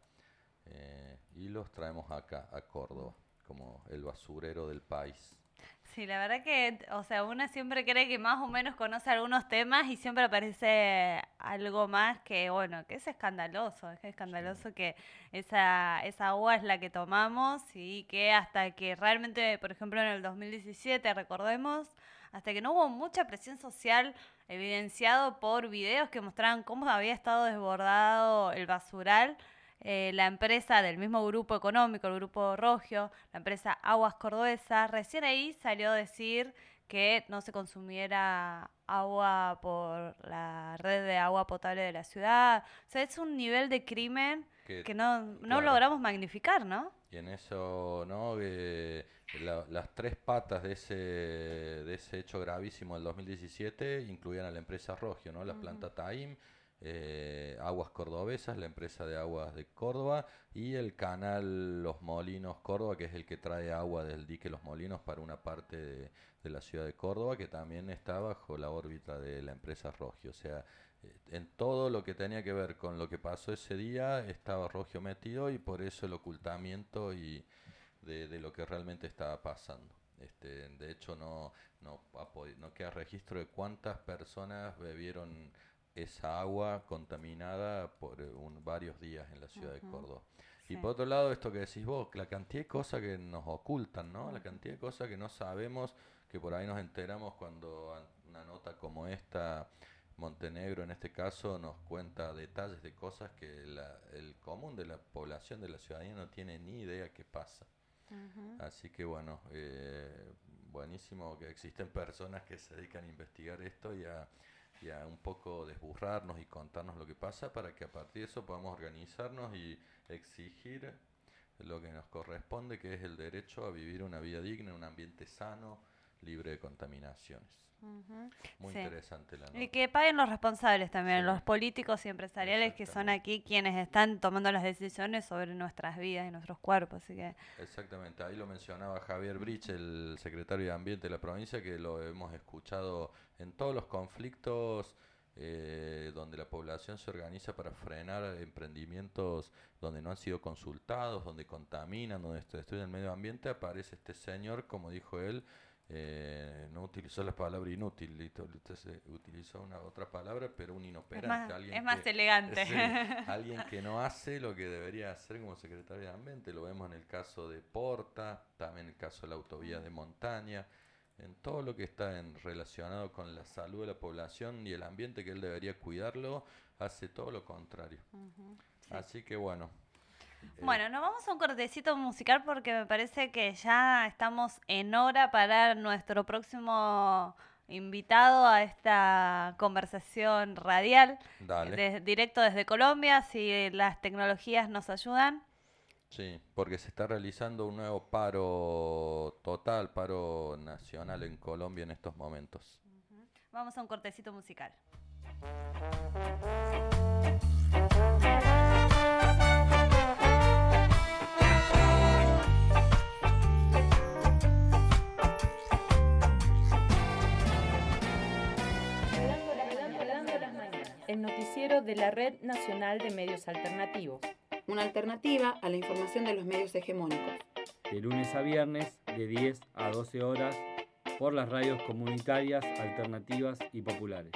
y los traemos acá, a Córdoba, como el basurero del país. Sí, la verdad que, o sea, uno siempre cree que más o menos conoce algunos temas y siempre aparece algo más que, bueno, que es escandaloso sí. Que esa agua es la que tomamos y que hasta que realmente, por ejemplo, en el 2017, recordemos, hasta que no hubo mucha presión social evidenciado por videos que mostraban cómo había estado desbordado el basural, la empresa del mismo grupo económico, el Grupo Rogio, la empresa Aguas Cordobesa, recién ahí salió a decir que no se consumiera agua por la red de agua potable de la ciudad. O sea, es un nivel de crimen que no claro, logramos magnificar, ¿no? Y en eso, ¿no? Las tres patas de ese hecho gravísimo del 2017 incluían a la empresa Rogio, ¿no? La planta TAIM, Aguas Cordobesas, la empresa de aguas de Córdoba, y el canal Los Molinos Córdoba, que es el que trae agua del dique Los Molinos para una parte de la ciudad de Córdoba, que también está bajo la órbita de la empresa Rogio. O sea, en todo lo que tenía que ver con lo que pasó ese día estaba Rogio metido, y por eso el ocultamiento y de lo que realmente estaba pasando. De hecho no queda registro de cuántas personas bebieron esa agua contaminada por varios días en la ciudad de Córdoba. Sí. Y por otro lado, esto que decís vos, la cantidad de cosas que nos ocultan, ¿no? La cantidad de cosas que no sabemos, que por ahí nos enteramos cuando una nota como esta, Montenegro en este caso, nos cuenta detalles de cosas que el común de la población, de la ciudadanía, no tiene ni idea qué pasa. Así que bueno, buenísimo que existen personas que se dedican a investigar esto y a un poco desburrarnos y contarnos lo que pasa, para que a partir de eso podamos organizarnos y exigir lo que nos corresponde, que es el derecho a vivir una vida digna en un ambiente sano, libre de contaminaciones. Muy interesante la nota. Y que paguen los responsables también, los políticos y empresariales, que son aquí quienes están tomando las decisiones sobre nuestras vidas y nuestros cuerpos. Así que... Exactamente, ahí lo mencionaba Javier Brich, el secretario de Ambiente de la provincia, que lo hemos escuchado en todos los conflictos donde la población se organiza para frenar emprendimientos donde no han sido consultados, donde contaminan, donde destruyen el medio ambiente. Aparece este señor, como dijo él, no utilizó la palabra inútil, utilizó otra palabra, pero un inoperante. Es más elegante. Alguien que no hace lo que debería hacer como secretario de Ambiente. Lo vemos en el caso de Porta, también en el caso de la autovía de montaña. en todo lo que está relacionado con la salud de la población y el ambiente que él debería cuidarlo, hace todo lo contrario. Sí. Así que bueno. Bueno, nos vamos a un cortecito musical porque me parece que ya estamos en hora para nuestro próximo invitado a esta conversación radial. Dale. Directo desde Colombia, si las tecnologías nos ayudan. Sí, porque se está realizando un nuevo paro total, paro nacional en Colombia en estos momentos. Vamos a un cortecito musical. El noticiero de la Red Nacional de Medios Alternativos. Una alternativa a la información de los medios hegemónicos. De lunes a viernes, de 10 a 12 horas, por las radios comunitarias, alternativas y populares.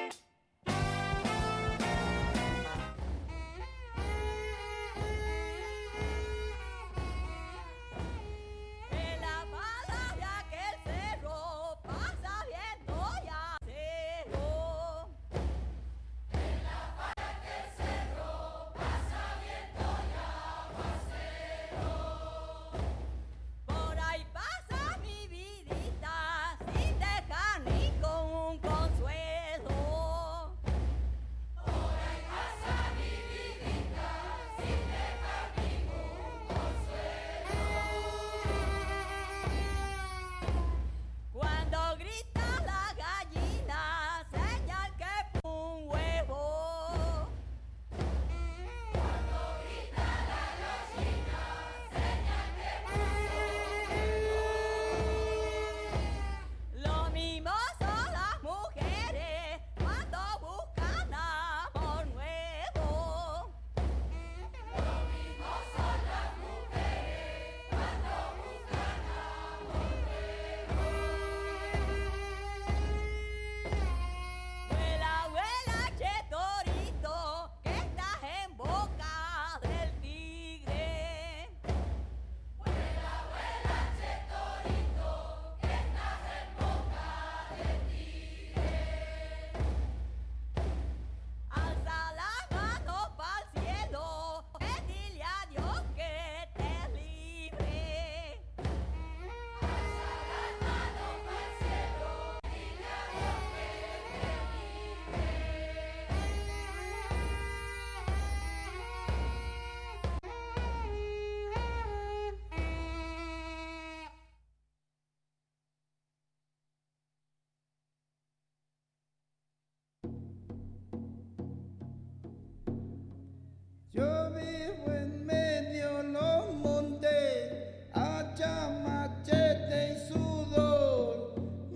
Yo vivo en medio los montes, hacha, machete y sudor.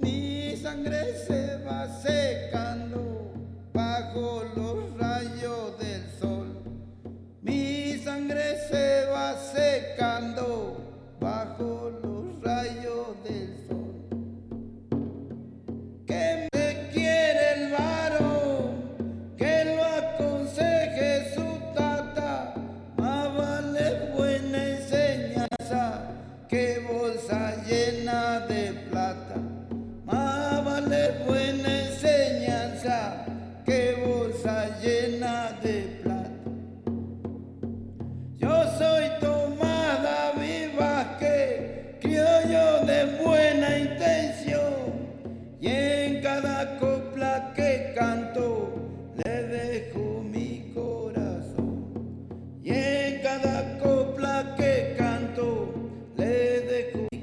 Mi sangre se va secando bajo los rayos del sol. Mi sangre se va secando bajo los rayos del sol. Que me quiere el varón, que lo aconseje su tata, más vale buena enseñanza que bolsa llena de plata. Más vale buena enseñanza que bolsa llena de plata. Yo soy Tomás David Vázquez, criollo de buena intención, y en cada copla que canto le dejo mi corazón. Y en cada copla que canto le dejo mi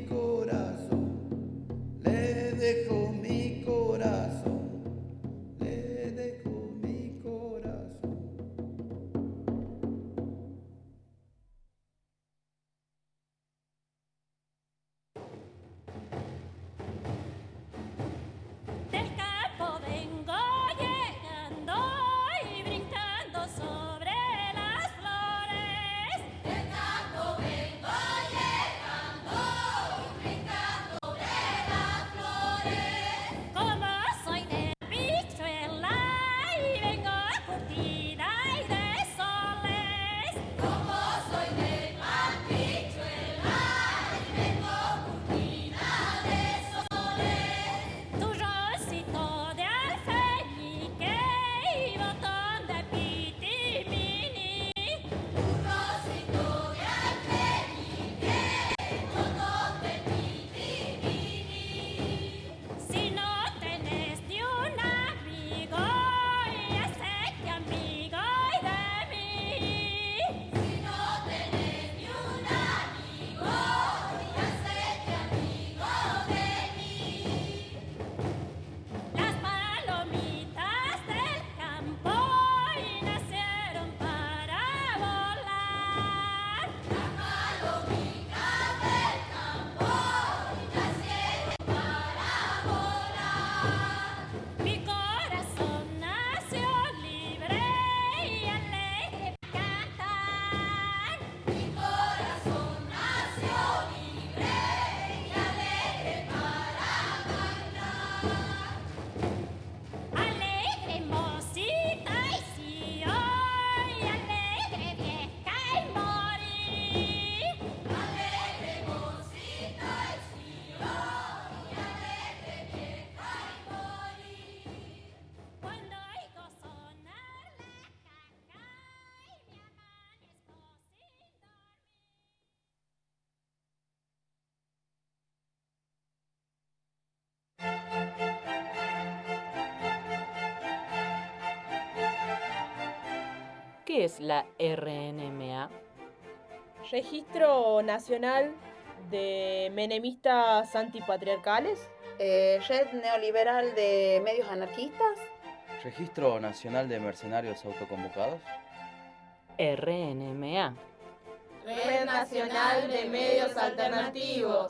corazón. Le dejo mi corazón. Le dejo ¿Qué es la RNMA? Registro Nacional de Menemistas Antipatriarcales. Red Neoliberal de Medios Anarquistas. Registro Nacional de Mercenarios Autoconvocados. RNMA. Red Nacional de Medios Alternativos.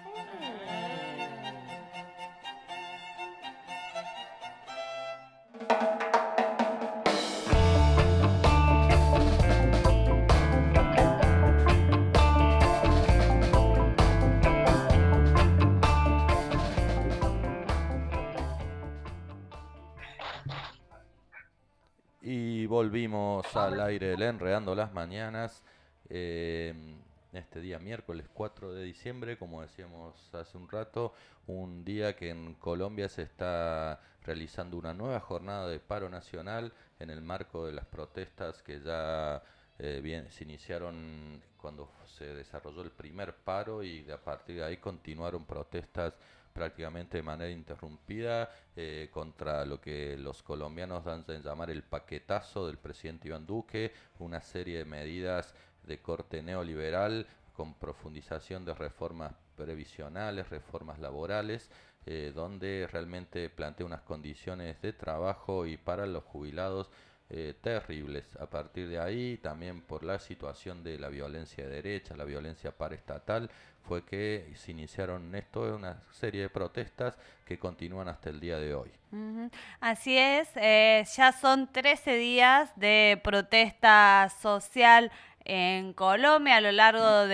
Y volvimos al aire del Enredando las Mañanas, este día miércoles 4 de diciembre, como decíamos hace un rato, un día que en Colombia se está realizando una nueva jornada de paro nacional en el marco de las protestas que ya se iniciaron cuando se desarrolló el primer paro, y a partir de ahí continuaron protestas prácticamente de manera interrumpida contra lo que los colombianos dan en llamar el paquetazo del presidente Iván Duque, una serie de medidas de corte neoliberal con profundización de reformas previsionales, reformas laborales, donde realmente plantea unas condiciones de trabajo y para los jubilados terribles. A partir de ahí, también por la situación de la violencia de derecha, la violencia paraestatal, fue que se iniciaron una serie de protestas que continúan hasta el día de hoy. Así es, ya son 13 días de protesta social en Colombia a lo largo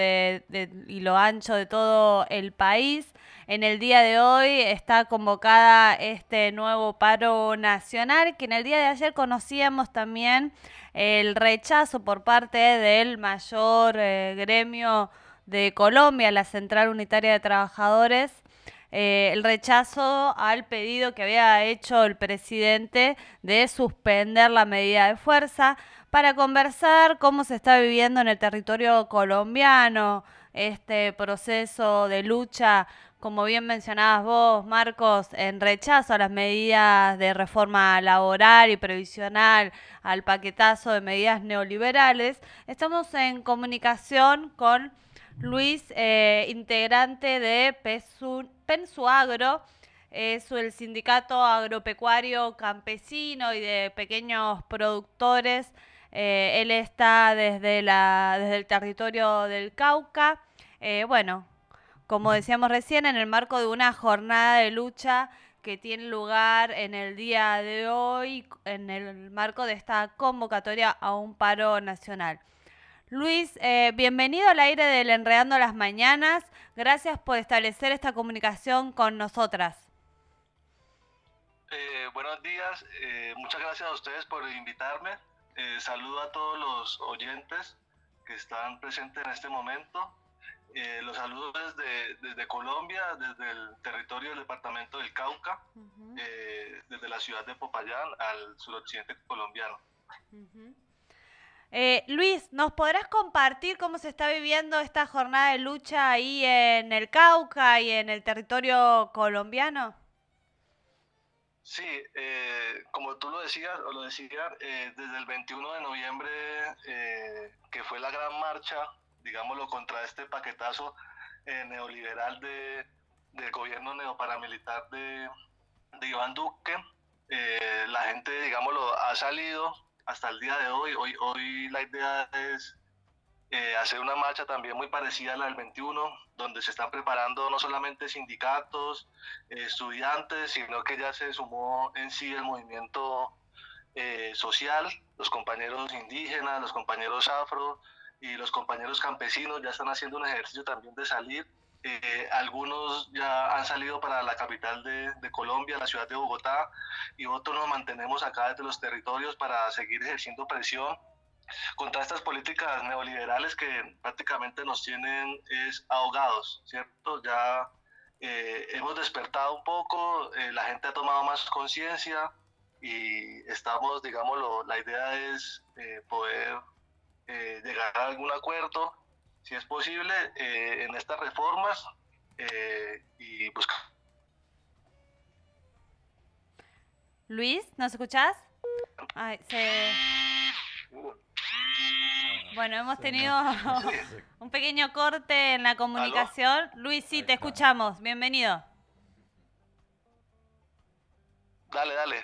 y lo ancho de todo el país. En el día de hoy está convocada este nuevo paro nacional, que en el día de ayer conocíamos también el rechazo por parte del mayor gremio de Colombia, la Central Unitaria de Trabajadores, el rechazo al pedido que había hecho el presidente de suspender la medida de fuerza, para conversar cómo se está viviendo en el territorio colombiano este proceso de lucha, como bien mencionabas vos, Marcos, en rechazo a las medidas de reforma laboral y previsional, al paquetazo de medidas neoliberales. Estamos en comunicación con Luis, integrante de Pensuagro, es el sindicato agropecuario campesino y de pequeños productores. Él está desde el territorio del Cauca. Bueno, como decíamos recién, en el marco de una jornada de lucha que tiene lugar en el día de hoy, en el marco de esta convocatoria a un paro nacional. Luis, bienvenido al aire del Enredando las Mañanas. Gracias por establecer esta comunicación con nosotras. Buenos días, muchas gracias a ustedes por invitarme. Saludo a todos los oyentes que están presentes en este momento. Los saludo desde Colombia, desde el territorio del departamento del Cauca, desde la ciudad de Popayán al suroccidente colombiano. Luis, ¿nos podrás compartir cómo se está viviendo esta jornada de lucha ahí en el Cauca y en el territorio colombiano? Sí, como tú lo decías, desde el 21 de noviembre, que fue la gran marcha, digámoslo, contra este paquetazo neoliberal del gobierno neoparamilitar de Iván Duque, la gente, digámoslo, ha salido hasta el día de hoy. Hoy la idea es hacer una marcha también muy parecida a la del 21, donde se están preparando no solamente sindicatos, estudiantes, sino que ya se sumó en sí el movimiento social, los compañeros indígenas, los compañeros afro y los compañeros campesinos ya están haciendo un ejercicio también de salir. Algunos ya han salido para la capital de Colombia, la ciudad de Bogotá, y otros nos mantenemos acá desde los territorios para seguir ejerciendo presión contra estas políticas neoliberales que prácticamente nos tienen ahogados, ¿cierto? Ya hemos despertado un poco, la gente ha tomado más conciencia y estamos, digámoslo, la idea es poder llegar a algún acuerdo, si es posible, en estas reformas y buscar. Luis, ¿nos escuchás? Ay, Bueno, hemos tenido un pequeño corte en la comunicación. ¿Aló? Luis, sí, te escuchamos. Bienvenido. Dale.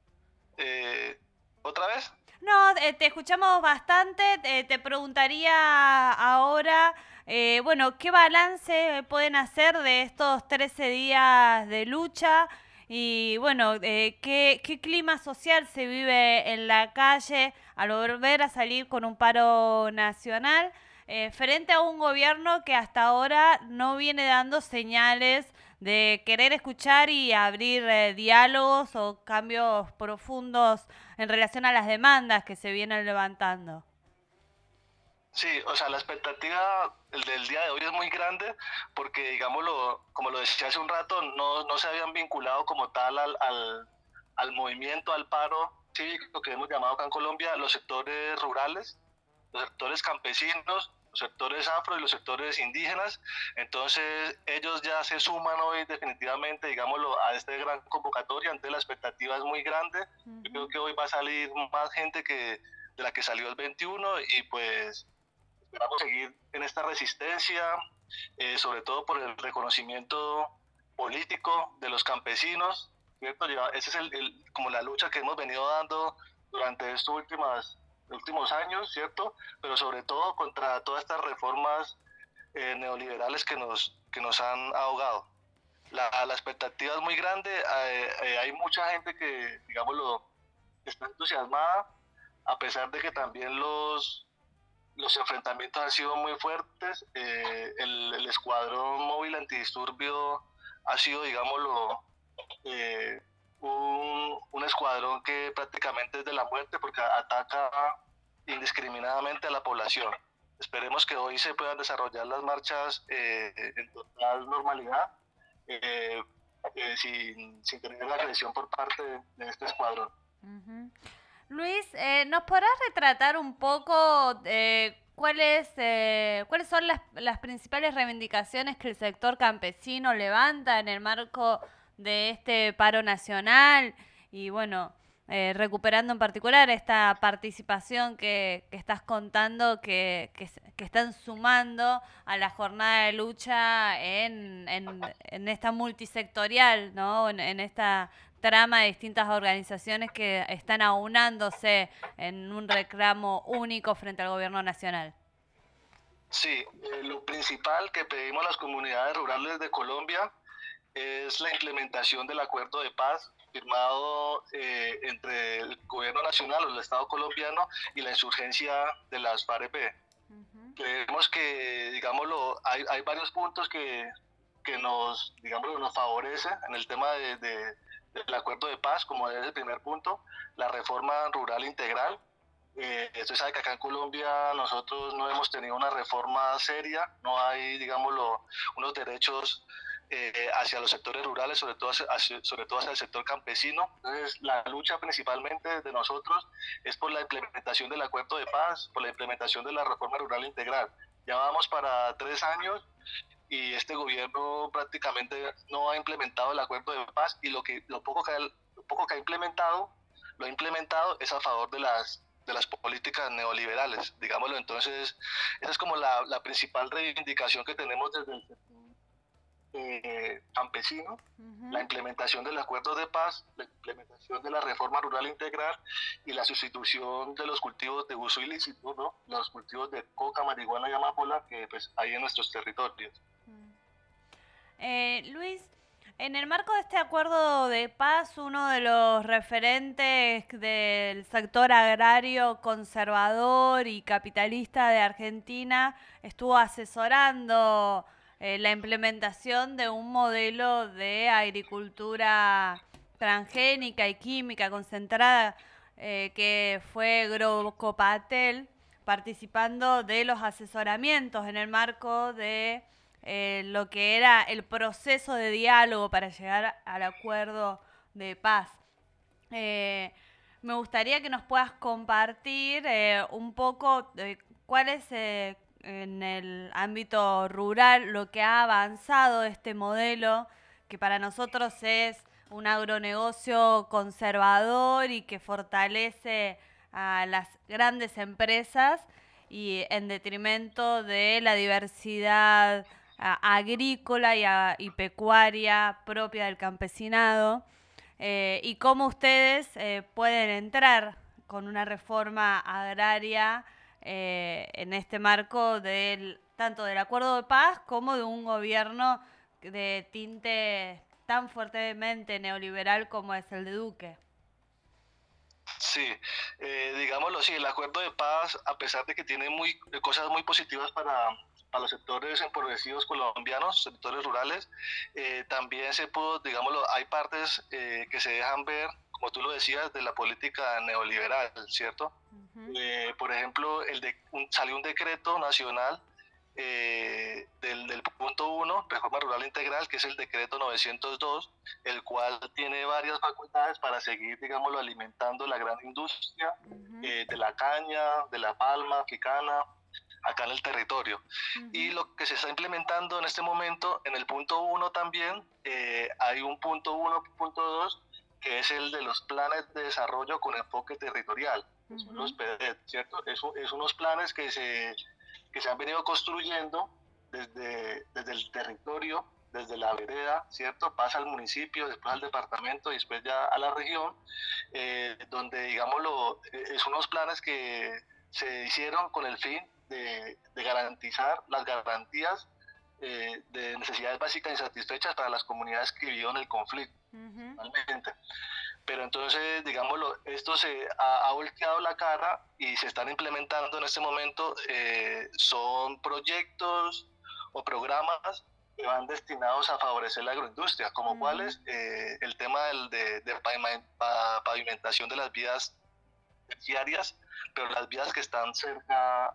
¿Otra vez? No, te escuchamos bastante. Te preguntaría ahora, ¿qué balance pueden hacer de estos 13 días de lucha? Y ¿qué clima social se vive en la calle al volver a salir con un paro nacional frente a un gobierno que hasta ahora no viene dando señales de querer escuchar y abrir diálogos o cambios profundos en relación a las demandas que se vienen levantando? Sí, o sea, la expectativa del día de hoy es muy grande porque, digámoslo, como lo decía hace un rato, no se habían vinculado como tal al movimiento, al paro cívico que hemos llamado acá en Colombia, los sectores rurales, los sectores campesinos, los sectores afro y los sectores indígenas. Entonces ellos ya se suman hoy definitivamente, digámoslo, a esta gran convocatoria. Entonces la expectativa es muy grande. Yo creo que hoy va a salir más gente de la que salió el 21 y pues esperamos seguir en esta resistencia, sobre todo por el reconocimiento político de los campesinos, ¿cierto? Esa es como la lucha que hemos venido dando durante estos últimos años, ¿cierto? Pero sobre todo contra todas estas reformas neoliberales que nos han ahogado. La expectativa es muy grande, hay mucha gente que, digámoslo, está entusiasmada, a pesar de que también los enfrentamientos han sido muy fuertes. El escuadrón móvil antidisturbio ha sido, digámoslo, un escuadrón que prácticamente es de la muerte porque ataca indiscriminadamente a la población. Esperemos que hoy se puedan desarrollar las marchas en total normalidad, sin tener la agresión por parte de este escuadrón. Uh-huh. Luis, ¿nos podrás retratar un poco cuáles son las principales reivindicaciones que el sector campesino levanta en el marco de este paro nacional? Y recuperando en particular esta participación que estás contando que están sumando a la jornada de lucha en esta multisectorial, ¿no? En esta trama de distintas organizaciones que están aunándose en un reclamo único frente al gobierno nacional. Sí, lo principal que pedimos a las comunidades rurales de Colombia es la implementación del acuerdo de paz firmado entre el gobierno nacional o el Estado colombiano y la insurgencia de las FARC-EP. Uh-huh. Creemos que, digámoslo, hay varios puntos que nos favorecen en el tema del acuerdo de paz, como es el primer punto, la reforma rural integral. Usted sabe que acá en Colombia nosotros no hemos tenido una reforma seria, no hay, digámoslo, unos derechos hacia los sectores rurales, sobre todo hacia el sector campesino. Entonces la lucha principalmente de nosotros es por la implementación del acuerdo de paz, por la implementación de la reforma rural integral. Ya vamos para 3 años y este gobierno prácticamente no ha implementado el acuerdo de paz, y lo poco que ha implementado, lo ha implementado es a favor de las políticas neoliberales, digámoslo. Entonces esa es como la principal reivindicación que tenemos desde el sector campesino. Uh-huh. La implementación del acuerdo de paz, la implementación de la reforma rural integral y la sustitución de los cultivos de uso ilícito, ¿no? Los cultivos de coca, marihuana y amapola que pues hay en nuestros territorios. Luis, en el marco de este acuerdo de paz, uno de los referentes del sector agrario conservador y capitalista de Argentina estuvo asesorando la implementación de un modelo de agricultura transgénica y química concentrada que fue Grocopatel, participando de los asesoramientos en el marco de lo que era el proceso de diálogo para llegar al acuerdo de paz. Me gustaría que nos puedas compartir un poco cuál es en el ámbito rural lo que ha avanzado este modelo, que para nosotros es un agronegocio conservador y que fortalece a las grandes empresas, y en detrimento de la diversidad agrícola y pecuaria propia del campesinado, y cómo ustedes pueden entrar con una reforma agraria en este marco tanto del acuerdo de paz como de un gobierno de tinte tan fuertemente neoliberal como es el de Duque. Sí, digámoslo así, el acuerdo de paz, a pesar de que tiene cosas muy positivas para los sectores empobrecidos colombianos, sectores rurales, también se pudo, digámoslo, hay partes que se dejan ver, como tú lo decías, de la política neoliberal, ¿cierto? Por ejemplo, salió un decreto nacional del punto 1, Reforma Rural Integral, que es el decreto 902, el cual tiene varias facultades para seguir, digámoslo, alimentando la gran industria de la caña, de la palma africana, acá en el territorio. Y lo que se está implementando en este momento, en el punto 1 también, hay un punto 1, punto 2, que es el de los planes de desarrollo con enfoque territorial, que son los PDET, ¿cierto? Es unos planes que se han venido construyendo desde el territorio, desde la vereda, ¿cierto? Pasa al municipio, después al departamento y después ya a la región, donde, digámoslo, es unos planes que se hicieron con el fin de garantizar las garantías de necesidades básicas insatisfechas para las comunidades que vivieron el conflicto, realmente. Pero entonces, digámoslo, esto se ha volteado la cara y se están implementando en este momento, son proyectos o programas que van destinados a favorecer la agroindustria, como cuáles, el tema de pavimentación de las vías terciarias, pero las vías que están cerca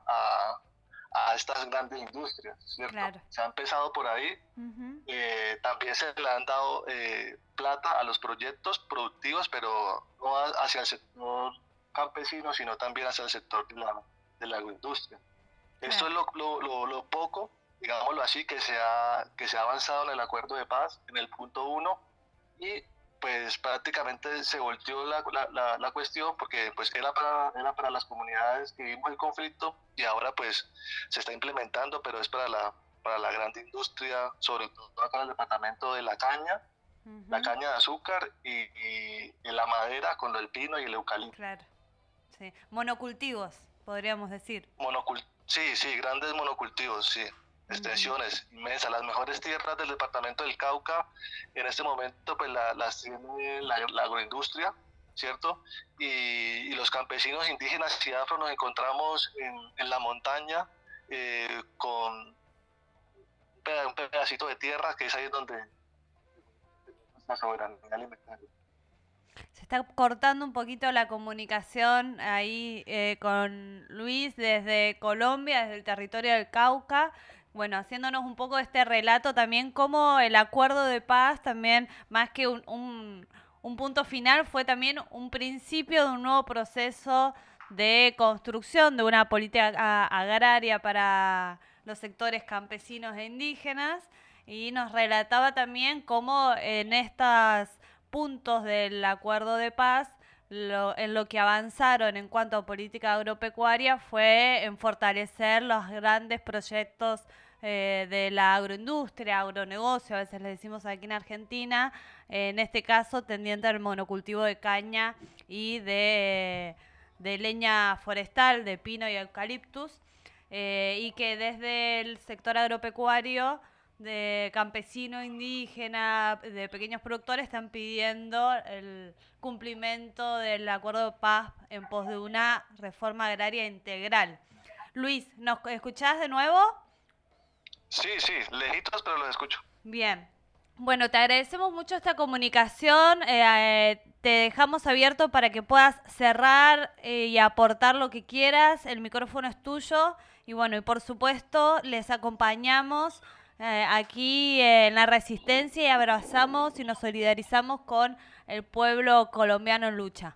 a estas grandes industrias, ¿cierto? Claro. Se ha empezado por ahí. También se le han dado plata a los proyectos productivos, pero no hacia el sector campesino, sino también hacia el sector de la agroindustria. Claro. Esto es lo poco, digámoslo así, que se ha avanzado en el acuerdo de paz, en el punto 1, y pues prácticamente se volteó la cuestión, porque pues era para las comunidades que vivimos el conflicto, y ahora pues se está implementando, pero es para la gran industria, sobre todo acá en el departamento de la caña, la caña de azúcar y la madera con el pino y el eucalipto. Claro, sí. Monocultivos, podríamos decir. Sí, grandes monocultivos, sí. Extensiones inmensas, las mejores tierras del departamento del Cauca en este momento pues las tiene la agroindustria, ¿cierto? Y los campesinos indígenas y afro nos encontramos en la montaña con un pedacito de tierra, que es ahí donde la soberanía alimentaria. Se está cortando un poquito la comunicación ahí con Luis desde Colombia, desde el territorio del Cauca. Bueno, haciéndonos un poco este relato también, cómo el acuerdo de paz también, más que un punto final, fue también un principio de un nuevo proceso de construcción de una política agraria para los sectores campesinos e indígenas, y nos relataba también cómo en estos puntos del acuerdo de paz, en lo que avanzaron en cuanto a política agropecuaria fue en fortalecer los grandes proyectos de la agroindustria, agronegocio, a veces le decimos aquí en Argentina, en este caso tendiente al monocultivo de caña y de leña forestal, de pino y eucaliptus, y que desde el sector agropecuario, de campesino, indígena, de pequeños productores, están pidiendo el cumplimiento del acuerdo de paz en pos de una reforma agraria integral. Luis, ¿nos escuchás de nuevo? Sí, lejitos, pero los escucho. Bien. Bueno, te agradecemos mucho esta comunicación. Te dejamos abierto para que puedas cerrar y aportar lo que quieras. El micrófono es tuyo. Y bueno, y por supuesto, les acompañamos aquí en la resistencia y abrazamos y nos solidarizamos con el pueblo colombiano en lucha.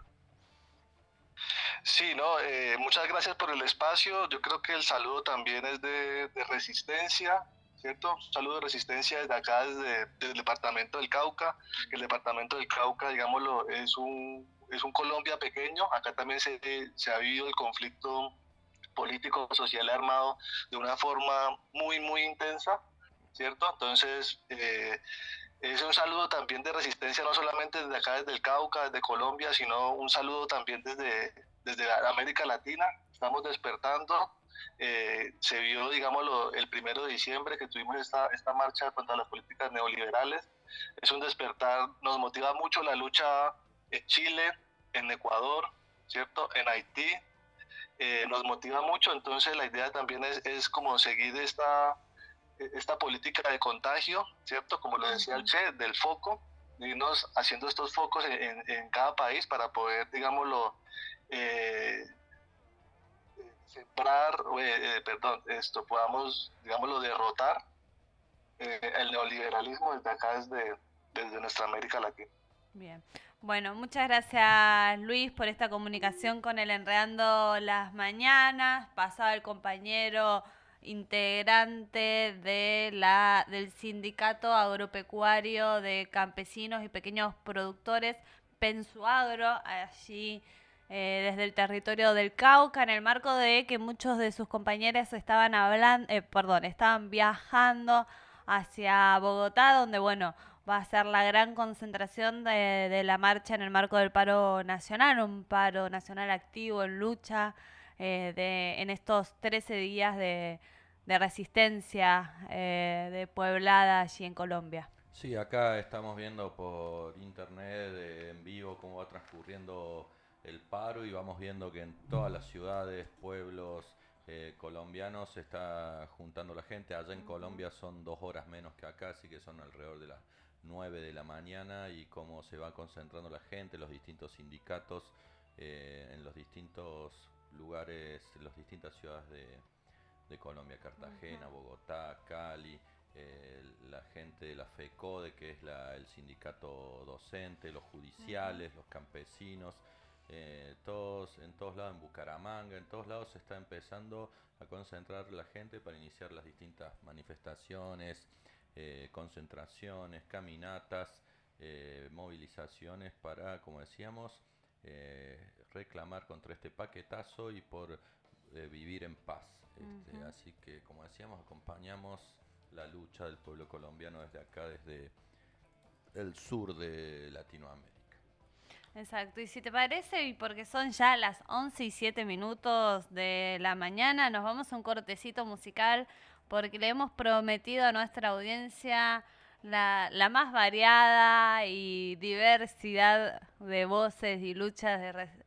Sí, muchas gracias por el espacio. Yo creo que el saludo también es de resistencia, ¿cierto? Un saludo de resistencia desde acá, desde el departamento del Cauca. El departamento del Cauca, digámoslo, es un Colombia pequeño. Acá también se ha vivido el conflicto político, social armado de una forma muy, muy intensa, ¿cierto? Entonces, es un saludo también de resistencia, no solamente desde acá, desde el Cauca, desde Colombia, sino un saludo también desde América Latina. Estamos despertando. Se vio, digámoslo, el 1 de diciembre que tuvimos esta marcha contra las políticas neoliberales. Es un despertar, nos motiva mucho la lucha en Chile, en Ecuador, ¿cierto? En Haití, nos motiva mucho. Entonces la idea también es como seguir esta política de contagio, ¿cierto? Como lo decía el Che, del foco, irnos haciendo estos focos en cada país para poder, digámoslo, podamos, digámoslo, derrotar el neoliberalismo desde acá, desde nuestra América Latina. Bien. Bueno, muchas gracias, Luis, por esta comunicación con el Enredando las Mañanas. Pasaba el compañero integrante del Sindicato Agropecuario de Campesinos y Pequeños Productores, Pensuagro, allí desde el territorio del Cauca, en el marco de que muchos de sus compañeros estaban viajando hacia Bogotá, donde, bueno, va a ser la gran concentración de la marcha en el marco del paro nacional, un paro nacional activo en lucha en estos 13 días de resistencia de Pueblada allí en Colombia. Sí, acá estamos viendo por internet en vivo cómo va transcurriendo el paro y vamos viendo que en todas las ciudades, pueblos colombianos se está juntando la gente. Allá en Colombia son 2 horas menos que acá, así que son alrededor de las 9 de la mañana, y cómo se va concentrando la gente, los distintos sindicatos en los distintos lugares, en las distintas ciudades de Colombia, Cartagena, Bogotá, Cali, la gente de la FECODE, que es el sindicato docente, los judiciales, los campesinos, en todos lados, en Bucaramanga, en todos lados se está empezando a concentrar la gente para iniciar las distintas manifestaciones, concentraciones, caminatas, movilizaciones para, como decíamos, reclamar contra este paquetazo y por vivir en paz. Así que, como decíamos, acompañamos la lucha del pueblo colombiano desde acá, desde el sur de Latinoamérica. Exacto, y si te parece, y porque son ya las 11:07 de la mañana, nos vamos a un cortecito musical, porque le hemos prometido a nuestra audiencia la más variada y diversidad de voces y luchas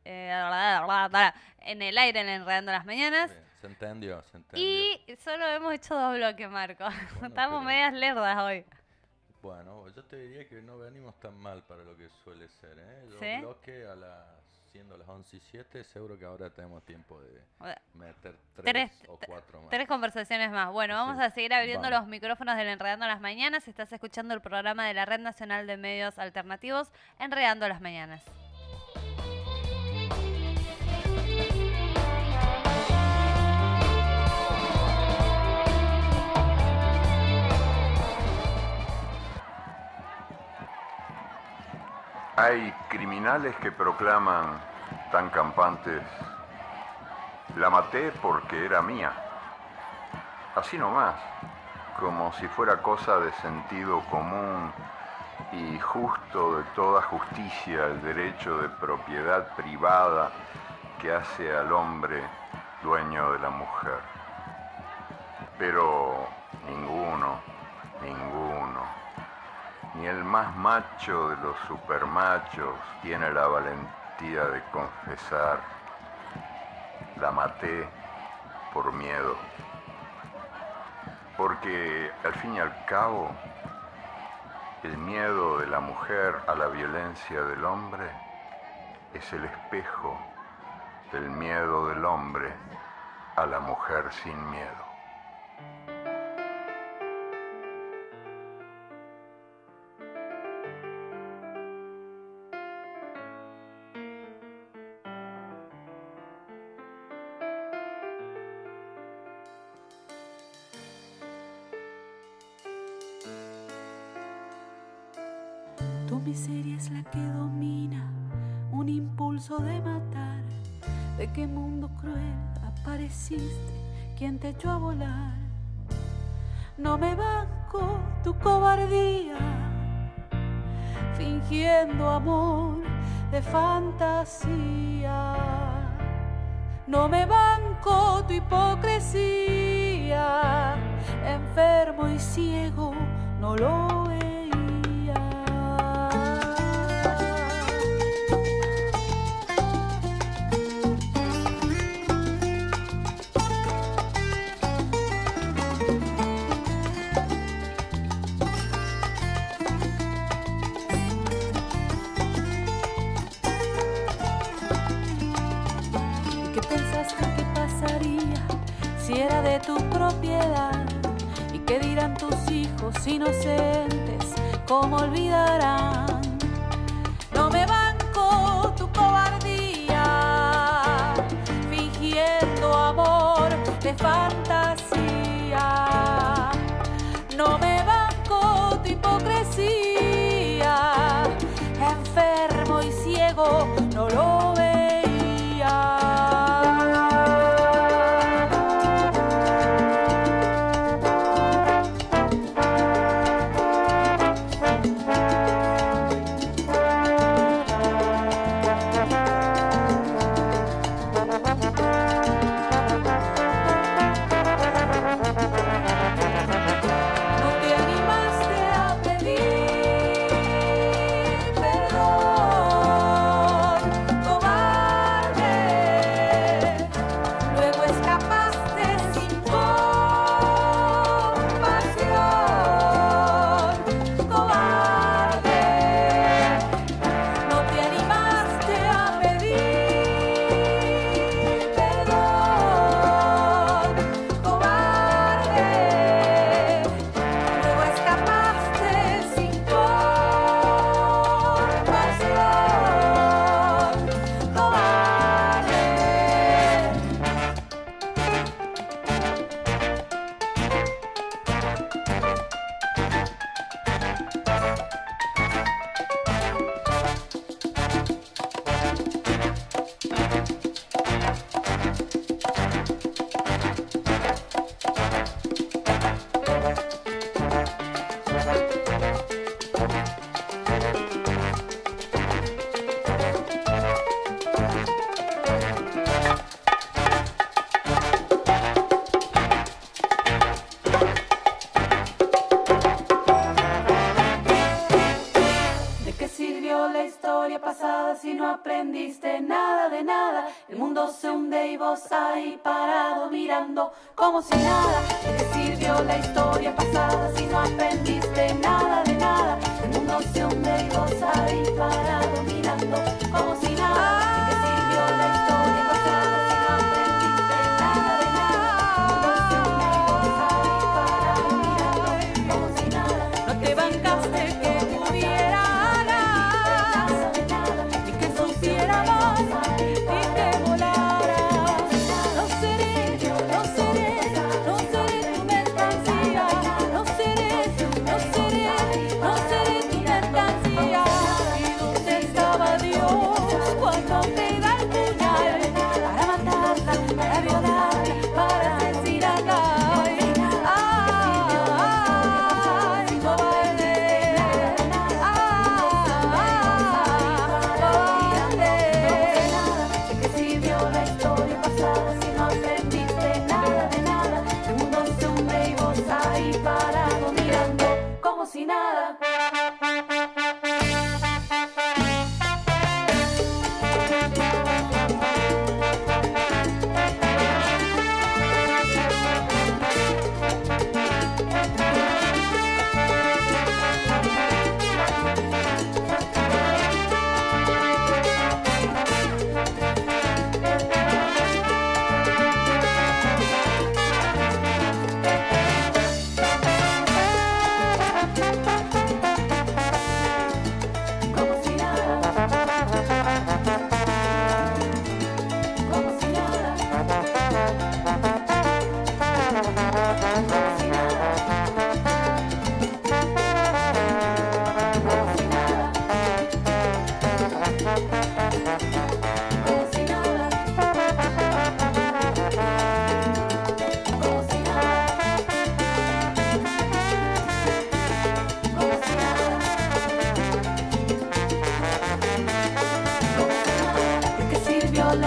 en el aire, en Enredando las Mañanas. Se entendió. Y solo hemos hecho 2 bloques, Marco. Bueno, estamos medias lerdas hoy. Bueno, yo te diría que no venimos tan mal para lo que suele ser, ¿eh? ¿Sí? Bloque siendo las 11:07, seguro que ahora tenemos tiempo de meter 3 o 4 más. 3 conversaciones más. Bueno, vamos a seguir abriendo los micrófonos del Enredando las Mañanas. Estás escuchando el programa de la Red Nacional de Medios Alternativos, Enredando las Mañanas. Hay criminales que proclaman tan campantes: la maté porque era mía. Así nomás, como si fuera cosa de sentido común y justo de toda justicia el derecho de propiedad privada que hace al hombre dueño de la mujer. Pero ninguno, ni el más macho de los supermachos tiene la valentía de confesar: la maté por miedo. Porque al fin y al cabo, el miedo de la mujer a la violencia del hombre es el espejo del miedo del hombre a la mujer sin miedo. Tu miseria es la que domina, un impulso de matar. ¿De qué mundo cruel pareciste quien te echó a volar. No me banco tu cobardía, fingiendo amor de fantasía. No me banco tu hipocresía, enfermo y ciego no lo veía. Si era de tu propiedad, y qué dirán tus hijos inocentes, cómo olvidarán. No me banco tu cobardía, fingiendo amor de fantasía. No me banco tu hipocresía, enfermo y ciego no lo veía. Si no aprendiste nada de nada, el mundo se hunde y vos ahí parado mirando como si nada. ¿De qué sirvió la historia pasada si no aprendiste nada de nada? El mundo se hunde y vos ahí parado mirando como si nada. ¿De qué sirvió la historia pasada si no aprendiste nada de nada? El mundo se hunde y vos ahí parado mirando como si nada. No te bancaste que pudiera no seré tu mercancía, no seré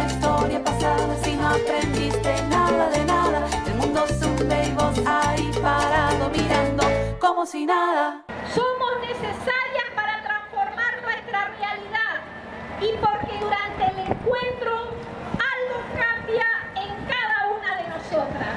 la historia pasada si no aprendiste nada de nada? El mundo se hunde y vos ahí parado mirando como si nada. Somos necesarias para transformar nuestra realidad y porque durante el encuentro algo cambia en cada una de nosotras.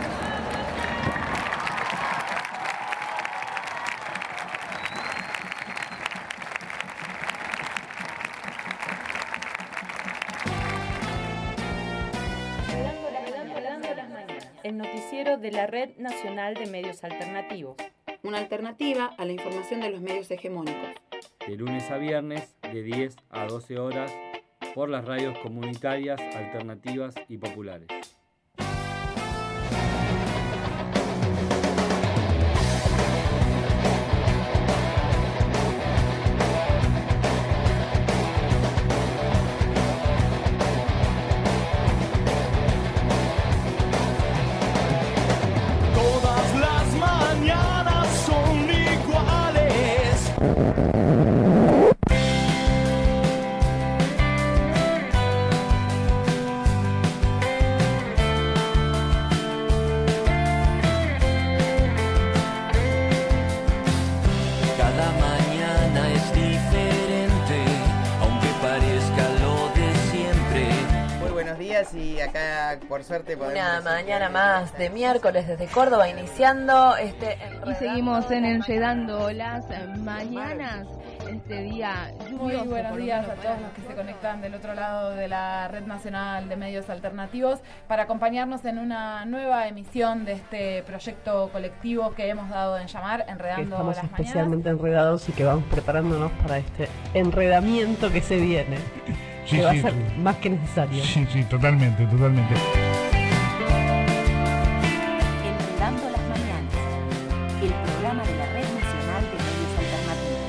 El noticiero de la Red Nacional de Medios Alternativos. Una alternativa a la información de los medios hegemónicos. De lunes a viernes, de 10 a 12 horas, por las radios comunitarias, alternativas y populares. Y acá por suerte podemos... Una mañana más de miércoles desde Córdoba iniciando y seguimos en Enredando las Mañanas, este día lluvioso. Muy buenos días a todos los que se conectan del otro lado de la Red Nacional de Medios Alternativos para acompañarnos en una nueva emisión de este proyecto colectivo que hemos dado en llamar Enredando las Mañanas. Estamos especialmente enredados y que vamos preparándonos para este enredamiento que se viene. Sí, que va a ser más que necesario. Sí, totalmente. Enredando las Mañanas, el programa de la Red Nacional de Medios Alternativos.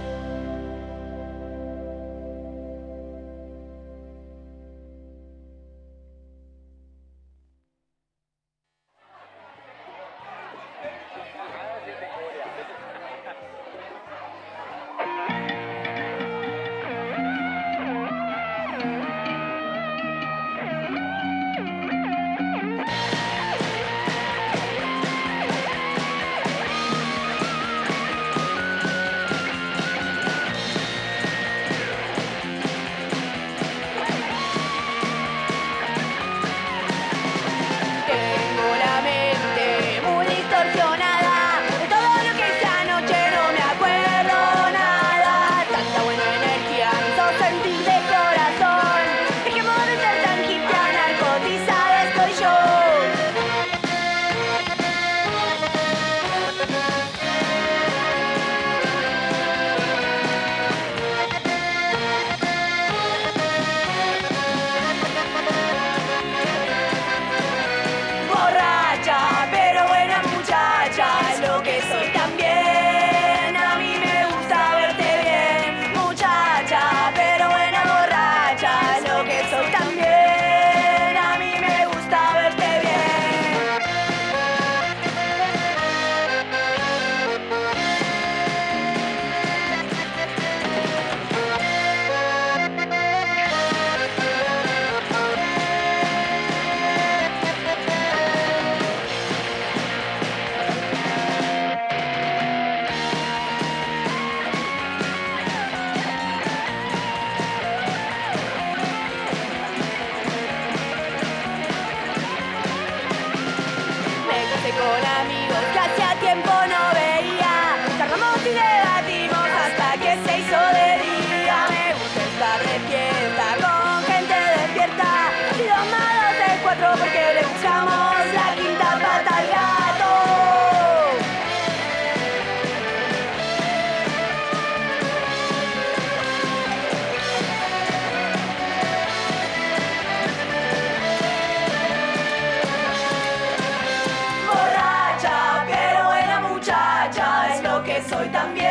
Soy también,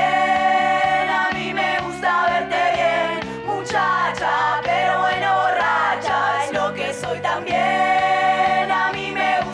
a mí me gusta verte bien, muchacha, pero bueno borracha, es lo que soy también, a mí me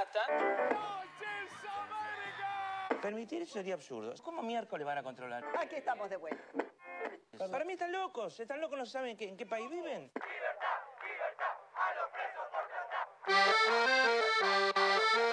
plata. Permitir eso sería absurdo. ¿Cómo miércoles van a controlar? Aquí estamos de vuelta. Para mí están locos, no saben en qué país viven. A los presos por plata.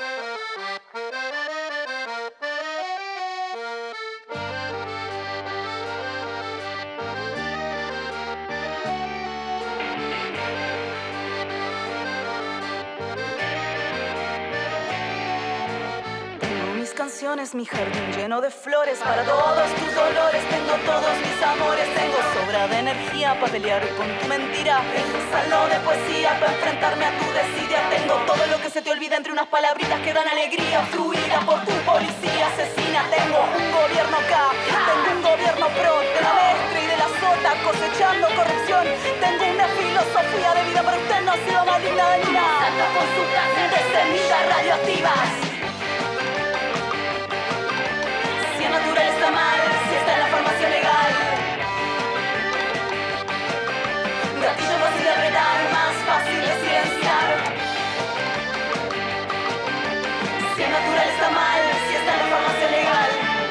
Canciones, mi jardín lleno de flores. Para todos tus dolores tengo todos mis amores. Tengo sobra de energía para pelear con tu mentira. Salón de poesía para enfrentarme a tu desidia. Tengo todo lo que se te olvida entre unas palabritas que dan alegría. Fluida por tu policía asesina. Tengo un gobierno acá, tengo un gobierno pro de la maestra y de la sota, cosechando corrupción. Tengo una filosofía de vida, pero usted no ha sido maligna de nada. Salta con su cáncer de semillas radioactivas. Si es natural está mal, si está en la farmacia legal. Gatillo fácil de apretar, más fácil de silenciar. Si es natural está mal, si está en la farmacia legal.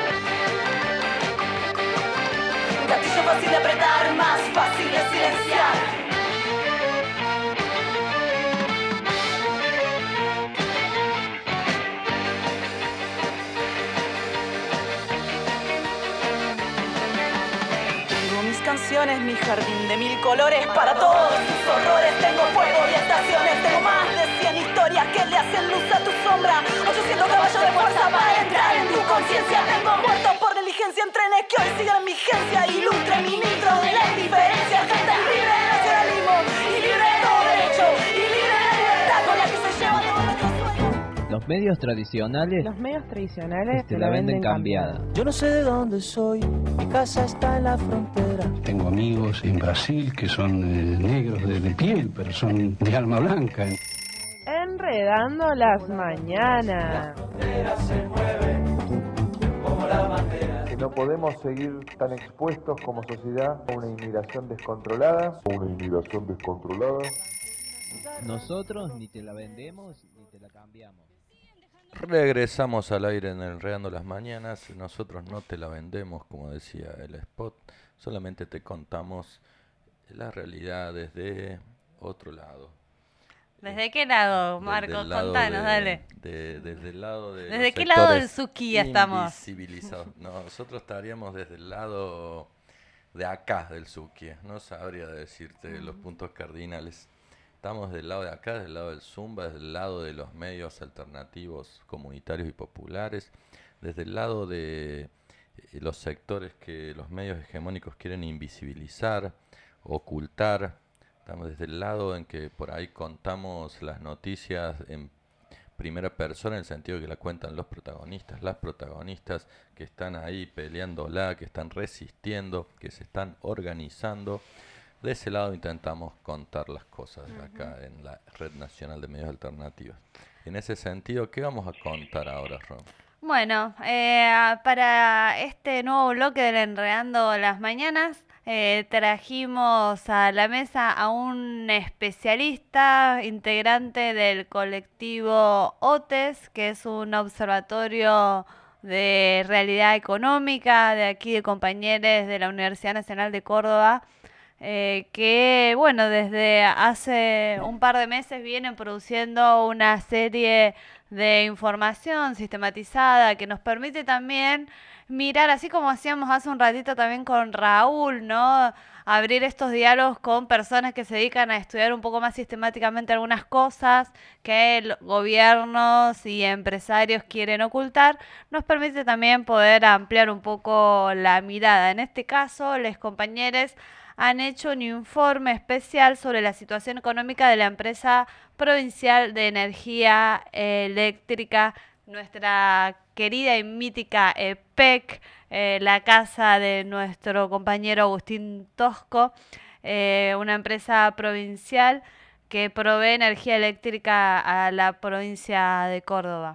Gatillo fácil de apretar, más fácil de silenciar. Canciones, mi jardín de 1000 colores. Para todos tus horrores tengo fuego y estaciones. Tengo más de 100 historias que le hacen luz a tu sombra. 800 caballos de fuerza para entrar en tu conciencia. Tengo muertos por diligencia en trenes que hoy siguen en vigencia. Ilustre ministro de la indiferencia. Gente libre de nacionalismo y libre de todo derecho y libre de la libertad con la que se lleva todo nuestro sueño. Los medios tradicionales te la venden cambiada. Yo no sé de dónde soy, mi casa está en la frontera. Tengo amigos en Brasil que son negros de piel, pero son de alma blanca. Enredando las mañanas. Que no podemos seguir tan expuestos como sociedad a una inmigración descontrolada. Nosotros ni te la vendemos ni te la cambiamos. Regresamos al aire en Enredando las Mañanas. Nosotros no te la vendemos, como decía el spot. Solamente te contamos la realidad desde otro lado. ¿Desde qué lado, Marcos? Contanos, dale. Desde el lado de ¿Desde qué lado del Suki estamos? Invisibilizados. No, nosotros estaríamos desde el lado de acá del Suki. No sabría decirte los puntos cardinales. Estamos del lado de acá, del lado del Zumba, desde el lado de los medios alternativos, comunitarios y populares, desde el lado de los sectores que los medios hegemónicos quieren invisibilizar, ocultar. Estamos desde el lado en que por ahí contamos las noticias en primera persona, en el sentido de que la cuentan los protagonistas, las protagonistas que están ahí peleándola, que están resistiendo, que se están organizando. De ese lado intentamos contar las cosas acá en la Red Nacional de Medios Alternativos. En ese sentido, ¿qué vamos a contar ahora, Ron? Bueno, para este nuevo bloque del Enredando las Mañanas, trajimos a la mesa a un especialista, integrante del colectivo OTES, que es un observatorio de realidad económica de aquí de compañeros de la Universidad Nacional de Córdoba, que bueno, desde hace un par de meses vienen produciendo una serie de información sistematizada que nos permite también mirar, así como hacíamos hace un ratito también con Raúl, ¿no? Abrir estos diálogos con personas que se dedican a estudiar un poco más sistemáticamente algunas cosas que gobiernos y empresarios quieren ocultar, nos permite también poder ampliar un poco la mirada. En este caso, los compañeros han hecho un informe especial sobre la situación económica de la empresa provincial de energía eléctrica, nuestra querida y mítica EPEC, la casa de nuestro compañero Agustín Tosco, una empresa provincial que provee energía eléctrica a la provincia de Córdoba.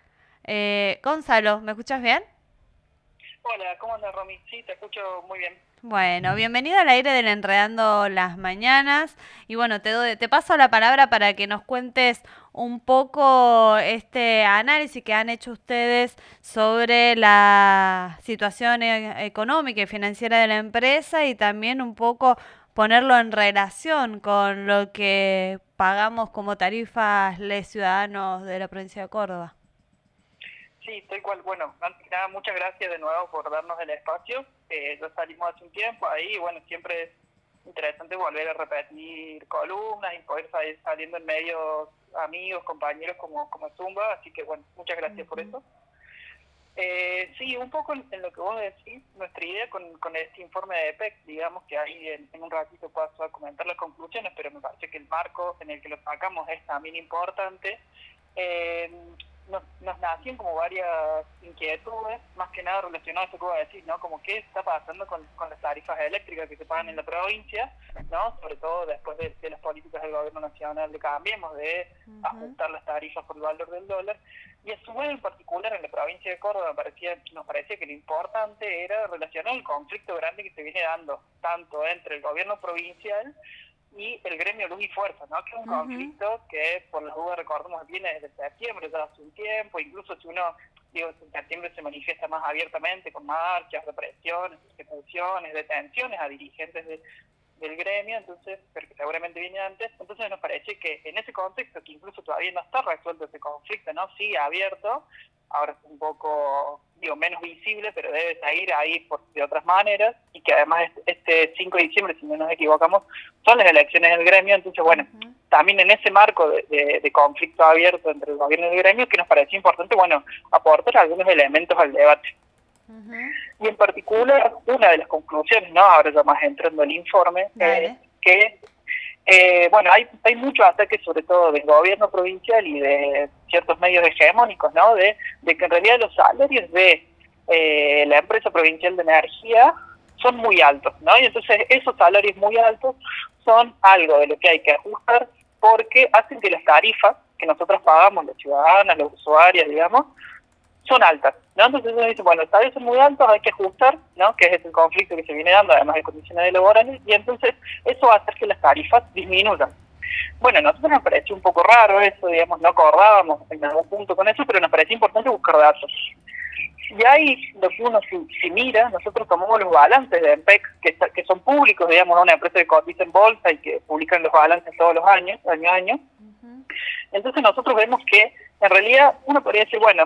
Gonzalo, ¿me escuchas bien? Hola, ¿cómo andas, Romy? Sí, te escucho muy bien. Bueno, bienvenido al aire del Enredando las Mañanas. Y bueno, te paso la palabra para que nos cuentes un poco este análisis que han hecho ustedes sobre la situación económica y financiera de la empresa y también un poco ponerlo en relación con lo que pagamos como tarifas los ciudadanos de la provincia de Córdoba. Sí, tal cual. Bueno, antes que nada, muchas gracias de nuevo por darnos el espacio. Ya salimos hace un tiempo ahí, bueno, siempre es interesante volver a repetir columnas y poder salir saliendo en medios amigos, compañeros como Zumba, así que bueno, muchas gracias por eso. Sí, un poco en lo que vos decís, nuestra idea con este informe de EPEC, digamos que ahí en un ratito paso a comentar las conclusiones, pero me parece que el marco en el que lo sacamos es también importante. Nos nacían como varias inquietudes, más que nada relacionadas a esto que voy a decir, ¿no? Como qué está pasando con las tarifas eléctricas que se pagan en la provincia, ¿no? Sobre todo después de las políticas del gobierno nacional de Cambiemos, de ajustar las tarifas por el valor del dólar. Y a su vez, en particular, en la provincia de Córdoba, nos parecía que lo importante era relacionar el conflicto grande que se viene dando, tanto entre el gobierno provincial y el gremio Luz y Fuerza, ¿no? Que es un conflicto que, por las dudas, recordemos, viene desde septiembre, ya hace un tiempo, incluso si uno, en septiembre se manifiesta más abiertamente con marchas, represiones, persecuciones, detenciones a dirigentes del gremio, entonces, pero que seguramente viene antes. Entonces nos parece que en ese contexto, que incluso todavía no está resuelto ese conflicto, ¿no? Sí, abierto, ahora es un poco, menos visible, pero debe seguir ahí de otras maneras, y que además este 5 de diciembre, si no nos equivocamos, son las elecciones del gremio. Entonces, bueno, también en ese marco de conflicto abierto entre el gobierno y el gremio, que nos pareció importante, bueno, aportar algunos elementos al debate. Y en particular, una de las conclusiones, ¿no? Ahora ya más entrando al informe, que bueno, hay muchos ataques, sobre todo del gobierno provincial y de ciertos medios hegemónicos, ¿no? De que en realidad los salarios de la empresa provincial de energía son muy altos, ¿no? Y entonces esos salarios muy altos son algo de lo que hay que ajustar, porque hacen que las tarifas que nosotros pagamos, los ciudadanos, los usuarios, digamos, son altas, ¿no? Entonces uno dice, bueno, los salarios son muy altos, hay que ajustar, ¿no? Que es el conflicto que se viene dando, además de condiciones laborales, y entonces eso va a hacer que las tarifas disminuyan. Bueno, a nosotros nos pareció un poco raro eso, digamos, no acordábamos en algún punto con eso, pero nos parecía importante buscar datos. Y ahí, lo que uno si mira, nosotros tomamos los balances de EMPEC, que son públicos, digamos, una empresa que cotiza en bolsa y que publican los balances todos los años, año a año. Entonces nosotros vemos que, en realidad, uno podría decir, bueno,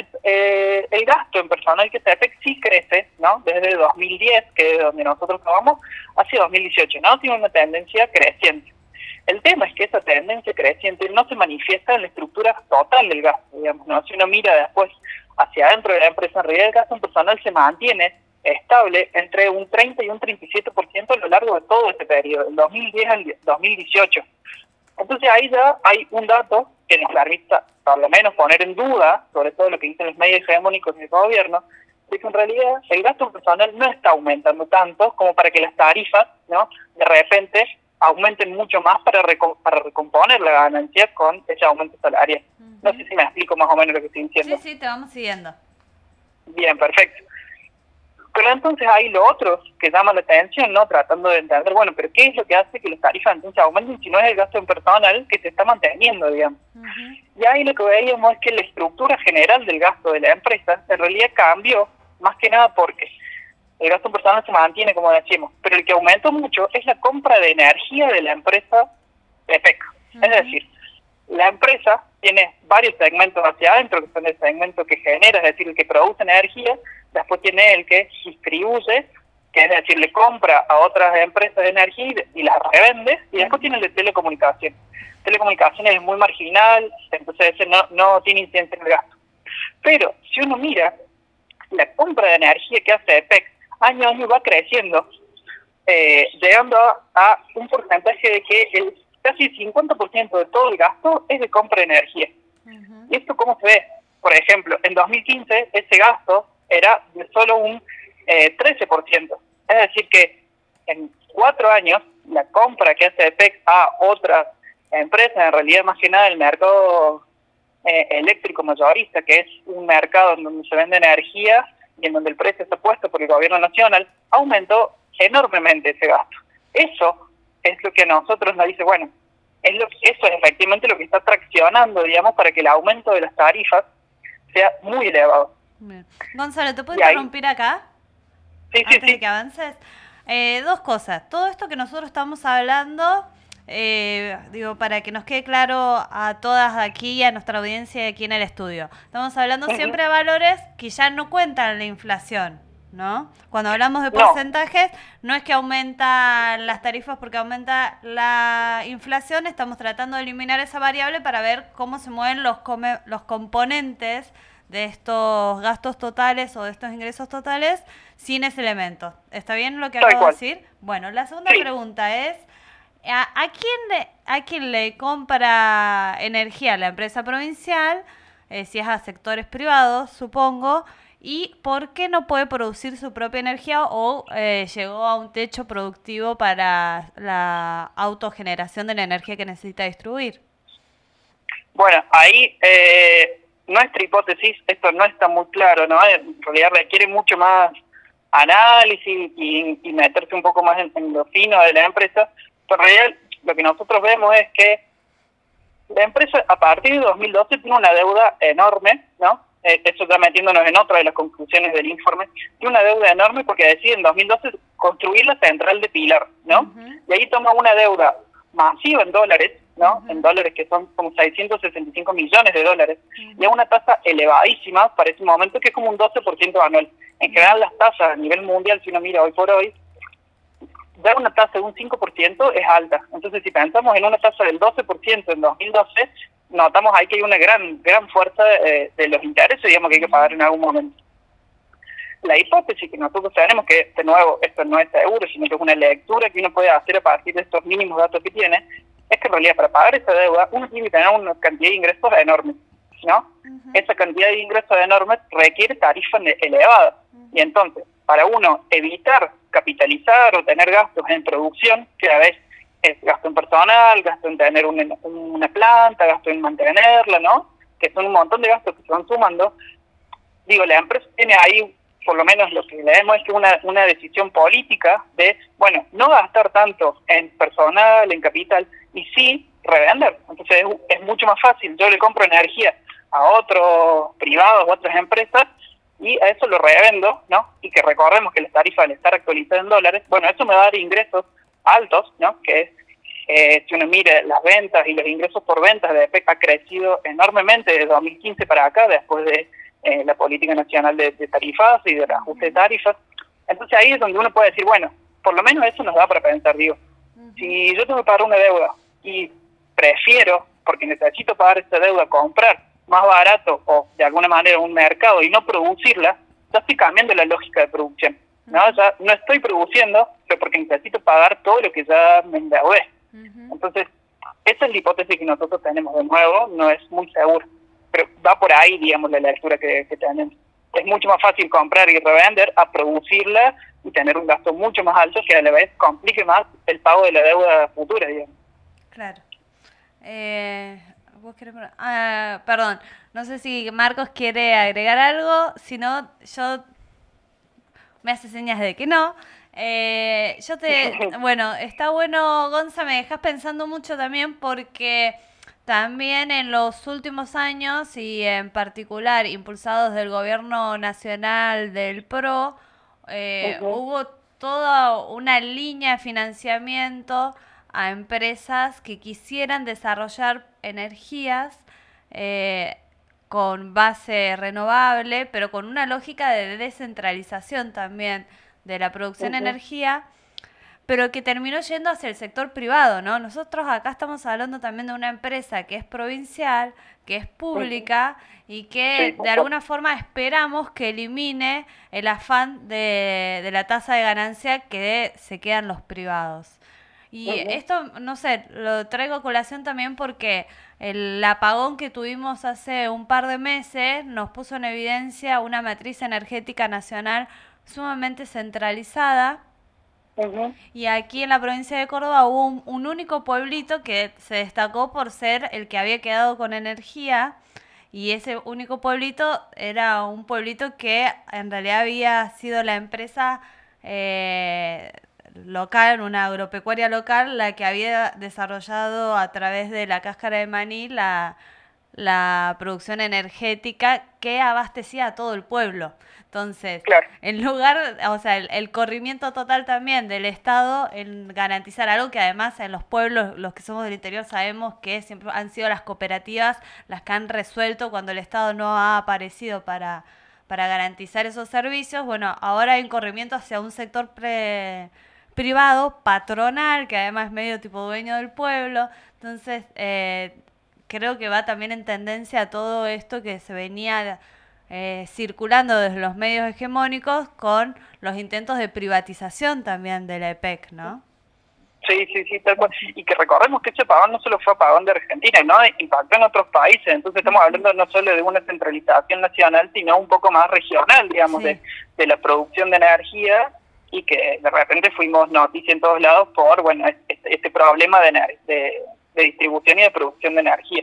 el gasto en personal que EMPEC sí crece, ¿no? Desde 2010, que es donde nosotros trabajamos, hacia 2018, ¿no? Tiene una tendencia creciente. El tema es que esa tendencia creciente no se manifiesta en la estructura total del gasto, digamos, ¿no? Si uno mira después hacia adentro de la empresa, en realidad el gasto en personal se mantiene estable entre un 30 y un 37% a lo largo de todo este periodo, del 2010 al 2018. Entonces ahí ya hay un dato que nos permite, por lo menos, poner en duda, sobre todo lo que dicen los medios hegemónicos del gobierno, de que en realidad el gasto en personal no está aumentando tanto como para que las tarifas, ¿no?, de repente aumenten mucho más para recomponer la ganancia con ese aumento salarial. No sé si me explico más o menos lo que estoy diciendo. Sí, te vamos siguiendo. Bien, perfecto. Pero entonces hay lo otro que llama la atención, ¿no? Tratando de entender, bueno, pero ¿qué es lo que hace que las tarifas entonces aumenten si no es el gasto en personal que se está manteniendo, digamos? Y ahí lo que veíamos es que la estructura general del gasto de la empresa en realidad cambió, más que nada porque el gasto en personal se mantiene, como decimos, pero el que aumentó mucho es la compra de energía de la empresa EPEC. Es decir, la empresa tiene varios segmentos hacia adentro, que son el segmento que genera, es decir, el que produce energía, después tiene el que distribuye, que es decir, le compra a otras empresas de energía y las revende, y después tiene el de telecomunicaciones. Telecomunicaciones es muy marginal, entonces ese no tiene incidencia en el gasto. Pero si uno mira, la compra de energía que hace EPEC año a año va creciendo, llegando a un porcentaje de que casi el 50% de todo el gasto es de compra de energía. ¿Y esto cómo se ve? Por ejemplo, en 2015 ese gasto era de solo un 13%. Es decir que en 4 años la compra que hace EPEC a otras empresas, en realidad más que nada el mercado eléctrico mayorista, que es un mercado en donde se vende energía y en donde el precio está puesto por el gobierno nacional, aumentó enormemente ese gasto. Eso es lo que a nosotros nos dice, bueno, eso es efectivamente lo que está traccionando, digamos, para que el aumento de las tarifas sea muy elevado. Bien. Gonzalo, ¿te puedo Y ahí- interrumpir acá? Sí, Antes de que avances. Dos cosas. Todo esto que nosotros estamos hablando, digo, para que nos quede claro a todas aquí y a nuestra audiencia aquí en el estudio. Estamos hablando siempre de valores que ya no cuentan la inflación, ¿no? Cuando hablamos de porcentajes, no es que aumentan las tarifas porque aumenta la inflación, estamos tratando de eliminar esa variable para ver cómo se mueven los componentes de estos gastos totales o de estos ingresos totales sin ese elemento. ¿Está bien lo que acabo de decir? Bueno, la segunda pregunta es, ¿a quién le compra energía la empresa provincial? Si es a sectores privados, supongo. ¿Y por qué no puede producir su propia energía o llegó a un techo productivo para la autogeneración de la energía que necesita distribuir? Bueno, ahí nuestra hipótesis, esto no está muy claro, ¿no? En realidad requiere mucho más análisis y meterse un poco más en lo fino de la empresa, pero en realidad lo que nosotros vemos es que la empresa a partir de 2012 tiene una deuda enorme, ¿no? Eso ya metiéndonos en otra de las conclusiones del informe, tiene una deuda enorme porque decide en 2012 construir la central de Pilar, ¿no? Y ahí toma una deuda masiva en dólares, ¿no? En dólares que son como 665 millones de dólares, y a una tasa elevadísima para ese momento que es como un 12% anual. En general las tasas a nivel mundial, si uno mira hoy por hoy, ya una tasa de un 5% es alta. Entonces si pensamos en una tasa del 12% en 2012, notamos ahí que hay una gran fuerza de los intereses, digamos, que hay que pagar en algún momento. La hipótesis que nosotros tenemos, que de nuevo esto no es seguro, sino que es una lectura que uno puede hacer a partir de estos mínimos datos que tiene, es que en realidad para pagar esa deuda uno tiene que tener una cantidad de ingresos enormes, ¿no? Esa cantidad de ingresos enormes requiere tarifas elevadas. Y entonces, para uno evitar capitalizar o tener gastos en producción, que a veces es gasto en personal, gasto en tener una planta, gasto en mantenerla, ¿no? Que son un montón de gastos que se van sumando. Digo, la empresa tiene ahí, por lo menos lo que leemos es que una decisión política de, bueno, no gastar tanto en personal, en capital, y sí revender. Entonces es mucho más fácil. Yo le compro energía a otros privados u otras empresas y a eso lo revendo, ¿no? Y que recordemos que las tarifas al estar actualizadas en dólares, bueno, eso me va a dar ingresos altos, ¿no? Que es, si uno mira las ventas y los ingresos por ventas de EPEC ha crecido enormemente desde 2015 para acá, después de la política nacional de tarifas y del ajuste de tarifas. Entonces ahí es donde uno puede decir, bueno, por lo menos eso nos da para pensar, digo, si yo tengo que pagar una deuda y prefiero, porque necesito pagar esa deuda, comprar más barato o de alguna manera un mercado y no producirla, ya estoy cambiando la lógica de producción, ¿no? Ya no estoy produciendo, pero porque necesito pagar todo lo que ya me endeudé. Entonces, esa es la hipótesis que nosotros tenemos. De nuevo, no es muy seguro, pero va por ahí, digamos, la lectura que tenemos. Es mucho más fácil comprar y revender a producirla y tener un gasto mucho más alto que a la vez complique más el pago de la deuda futura, digamos. Claro. ¿Vos querés? Perdón, no sé si Marcos quiere agregar algo, si no, yo me hace señas de que no. Bueno, está bueno, Gonza, me dejas pensando mucho también porque también en los últimos años y en particular impulsados del gobierno nacional del PRO, hubo toda una línea de financiamiento a empresas que quisieran desarrollar energías con base renovable, pero con una lógica de descentralización también de la producción de energía, pero que terminó yendo hacia el sector privado, ¿no? Nosotros acá estamos hablando también de una empresa que es provincial, que es pública y que de alguna forma esperamos que elimine el afán de la tasa de ganancia que se quedan los privados. Y esto, no sé, lo traigo a colación también porque el apagón que tuvimos hace un par de meses nos puso en evidencia una matriz energética nacional sumamente centralizada. Y aquí en la provincia de Córdoba hubo un único pueblito que se destacó por ser el que había quedado con energía, y ese único pueblito era un pueblito que en realidad había sido la empresa local, una agropecuaria local, la que había desarrollado a través de la cáscara de maní la producción energética que abastecía a todo el pueblo. Entonces, en lugar, o sea, el corrimiento total también del Estado en garantizar algo que además en los pueblos, los que somos del interior, sabemos que siempre han sido las cooperativas las que han resuelto cuando el Estado no ha aparecido para garantizar esos servicios. Bueno, ahora hay un corrimiento hacia un sector privado, patronal, que además es medio tipo dueño del pueblo. Entonces, creo que va también en tendencia a todo esto que se venía circulando desde los medios hegemónicos con los intentos de privatización también de la EPEC, ¿no? Sí, tal cual. Y que recordemos que ese apagón no solo fue apagón de Argentina, ¿no? Impactó en otros países. Entonces estamos hablando no solo de una centralización nacional, sino un poco más regional, digamos, de la producción de energía, y que de repente fuimos noticia en todos lados por, bueno, este problema de distribución y de producción de energía.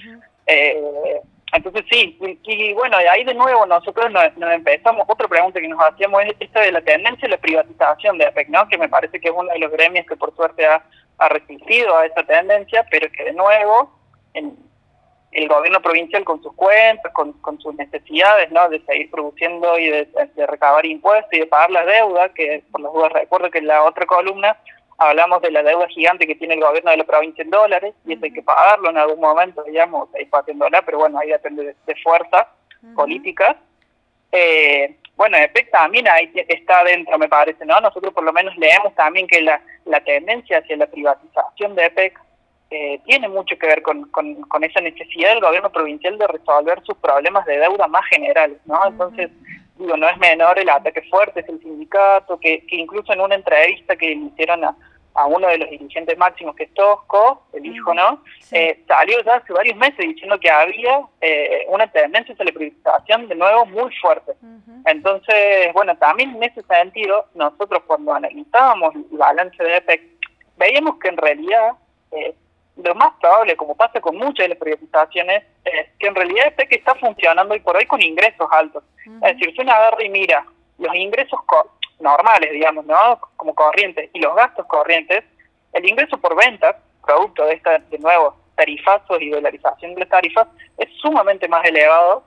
Entonces sí, y bueno, ahí de nuevo nosotros nos empezamos, otra pregunta que nos hacíamos es esta de la tendencia a la privatización de EPEC, ¿no? Que me parece que es uno de los gremios que por suerte ha resistido a esa tendencia, pero que de nuevo el gobierno provincial con sus cuentas, con sus necesidades, ¿no? De seguir produciendo y de recabar impuestos y de pagar la deuda, que por las dudas recuerdo que en la otra columna hablamos de la deuda gigante que tiene el gobierno de la provincia en dólares, y eso hay que pagarlo en algún momento, digamos, ahí en dólares, pero bueno, ahí depende de fuerzas políticas. Bueno, EPEC también ahí está adentro, me parece, ¿no? Nosotros por lo menos leemos también que la tendencia hacia la privatización de EPEC tiene mucho que ver con esa necesidad del gobierno provincial de resolver sus problemas de deuda más generales, ¿no? Entonces, digo, no es menor el ataque fuerte del sindicato, que incluso en una entrevista que le hicieron a uno de los dirigentes máximos, que es Tosco, el hijo, ¿no? Salió ya hace varios meses diciendo que había una tendencia hacia la privatización de nuevo muy fuerte. Entonces, bueno, también en ese sentido, nosotros cuando analizábamos el balance de EPEC, veíamos que en realidad lo más probable, como pasa con muchas de las privatizaciones, es que en realidad EPEC está funcionando hoy por hoy con ingresos altos. Es decir, si uno agarra y mira los ingresos normales, digamos, ¿no? Como corrientes, y los gastos corrientes, el ingreso por ventas, producto de nuevo, tarifazos y dolarización de las tarifas, es sumamente más elevado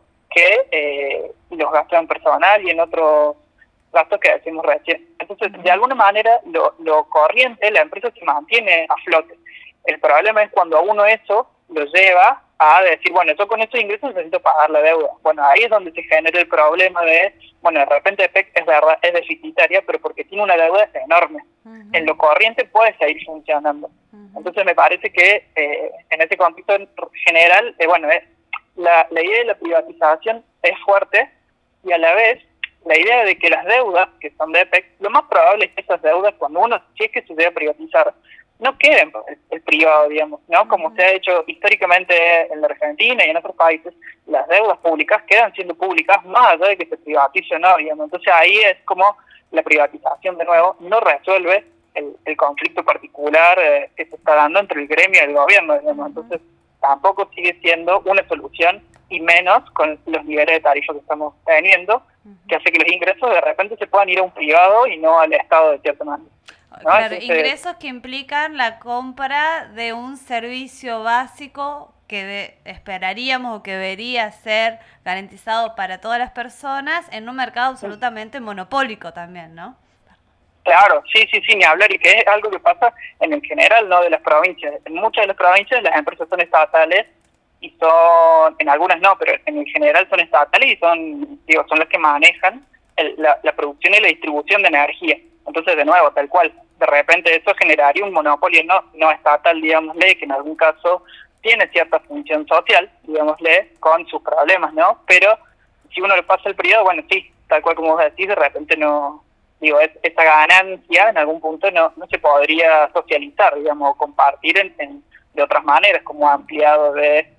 que los gastos en personal y en otros gastos que decimos recién. Entonces, de alguna manera, lo corriente, la empresa se mantiene a flote. El problema es cuando a uno eso lo lleva a decir, bueno, yo con estos ingresos necesito pagar la deuda. Bueno, ahí es donde se genera el problema de, bueno, de repente EPEC es verdad, es deficitaria, pero porque tiene una deuda enorme. En lo corriente puede seguir funcionando. Entonces me parece que en ese contexto general, bueno, la idea de la privatización es fuerte, y a la vez la idea de que las deudas que son de EPEC, lo más probable es que esas deudas, cuando uno, si es que se debe privatizar, no queden por el privado, digamos, ¿no? Como se ha hecho históricamente en la Argentina y en otros países, las deudas públicas quedan siendo públicas más allá de que se privatice o no, digamos. Entonces ahí es como la privatización, de nuevo, no resuelve el conflicto particular que se está dando entre el gremio y el gobierno, digamos. Entonces tampoco sigue siendo una solución, y menos con los niveles de tarifa que estamos teniendo, que hace que los ingresos de repente se puedan ir a un privado y no al Estado de cierta manera, ¿no? Claro, entonces, ingresos que implican la compra de un servicio básico que esperaríamos o que debería ser garantizado para todas las personas en un mercado absolutamente monopólico también, ¿no? Claro, sí, ni hablar, y que es algo que pasa en el general, ¿no? De las provincias. En muchas de las provincias las empresas son estatales, y son, en algunas no, pero en el general son estatales y son las que manejan la producción y la distribución de energía. Entonces, de nuevo, tal cual, de repente eso generaría un monopolio no estatal, digámosle, que en algún caso tiene cierta función social, digámosle, con sus problemas, ¿no? Pero si uno le pasa al privado, bueno, sí, tal cual como vos decís, de repente no, esa ganancia en algún punto no se podría socializar, digamos, o compartir de otras maneras, como ampliado de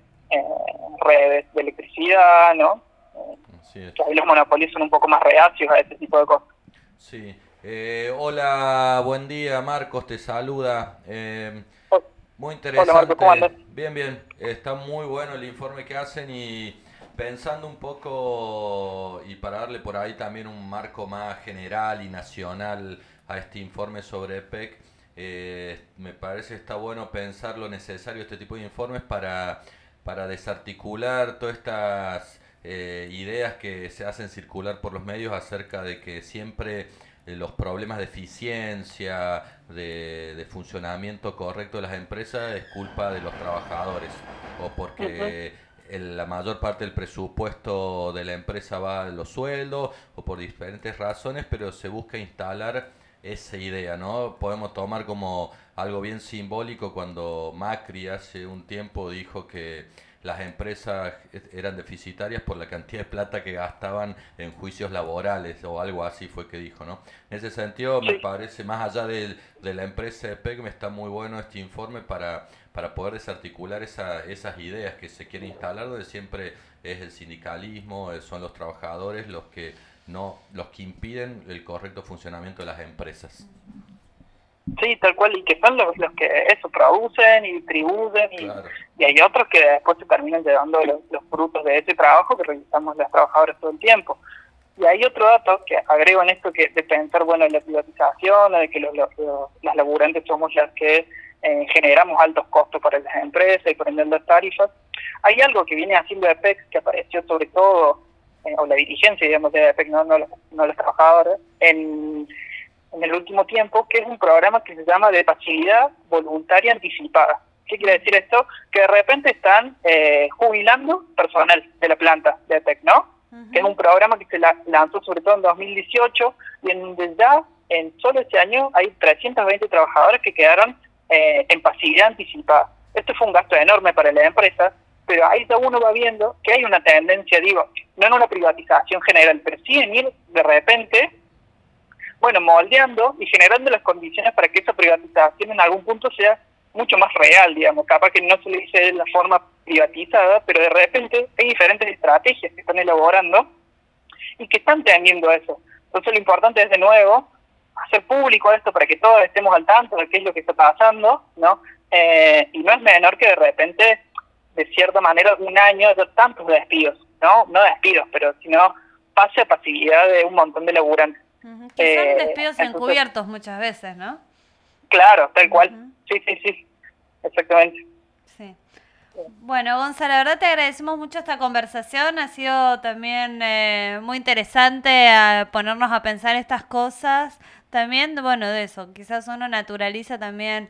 redes de electricidad, ¿no? Que ahí los monopolios son un poco más reacios a ese tipo de cosas. Sí. Hola, buen día, Marcos, te saluda. Muy interesante. Hola, Marcos, ¿cómo andas? Bien. Está muy bueno el informe que hacen, y pensando un poco, y para darle por ahí también un marco más general y nacional a este informe sobre EPEC, me parece que está bueno pensar lo necesario este tipo de informes para desarticular todas estas ideas que se hacen circular por los medios acerca de que siempre los problemas de eficiencia, de funcionamiento correcto de las empresas es culpa de los trabajadores, o porque la mayor parte del presupuesto de la empresa va a los sueldos, o por diferentes razones, pero se busca instalar esa idea, ¿no? Podemos tomar como algo bien simbólico cuando Macri hace un tiempo dijo que las empresas eran deficitarias por la cantidad de plata que gastaban en juicios laborales, o algo así fue que dijo, ¿no? En ese sentido, me parece, más allá de la empresa EPEC, me está muy bueno este informe para poder desarticular esas ideas que se quieren instalar, donde siempre es el sindicalismo, son los trabajadores los que impiden el correcto funcionamiento de las empresas. Sí, tal cual, y que son los que eso producen y distribuyen, y hay otros que después se terminan llevando los frutos de ese trabajo que realizamos las trabajadoras todo el tiempo. Y hay otro dato que agrego en esto, que de pensar, bueno, en la privatización, de que las laburantes somos las que generamos altos costos para las empresas y por ende las tarifas. Hay algo que viene haciendo EPEC, que apareció sobre todo, o la dirigencia, digamos, de EPEC, no los trabajadores, en el último tiempo, que es un programa que se llama de pasividad voluntaria anticipada. ¿Qué quiere decir esto? Que de repente están jubilando personal de la planta de EPEC, ¿no? Que es un programa que se lanzó sobre todo en 2018, y en donde ya en solo ese año hay 320 trabajadores que quedaron en pasividad anticipada. Esto fue un gasto enorme para la empresa, pero ahí ya uno va viendo que hay una tendencia, digo, no en una privatización general, pero sí en ir de repente, bueno, moldeando y generando las condiciones para que esa privatización en algún punto sea mucho más real, digamos. Capaz que no se le dice de la forma privatizada, pero de repente hay diferentes estrategias que están elaborando y que están teniendo eso. Entonces lo importante es, de nuevo, hacer público esto para que todos estemos al tanto de qué es lo que está pasando, ¿no? Y no es menor que de repente, de cierta manera, un año haya tantos despidos, ¿no? No despidos, pero sino pase a pasividad de un montón de laburantes. Que son despidos encubiertos muchas veces, ¿no? Claro, tal cual. Sí, exactamente. Sí. Bueno, Gonzalo, la verdad te agradecemos mucho esta conversación. Ha sido también muy interesante ponernos a pensar estas cosas. También, bueno, de eso, quizás uno naturaliza también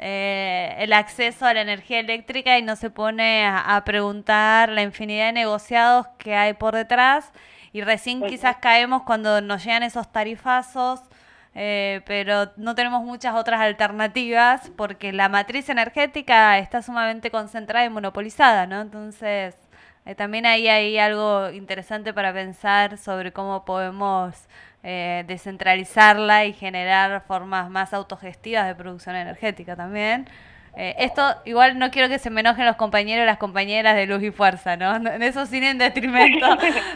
el acceso a la energía eléctrica y no se pone a preguntar la infinidad de negociados que hay por detrás. Y recién quizás caemos cuando nos llegan esos tarifazos, pero no tenemos muchas otras alternativas porque la matriz energética está sumamente concentrada y monopolizada, ¿no? Entonces, también ahí hay algo interesante para pensar sobre cómo podemos descentralizarla y generar formas más autogestivas de producción energética también. Esto igual no quiero que se me enojen los compañeros y las compañeras de Luz y Fuerza, ¿no? Eso sin en detrimento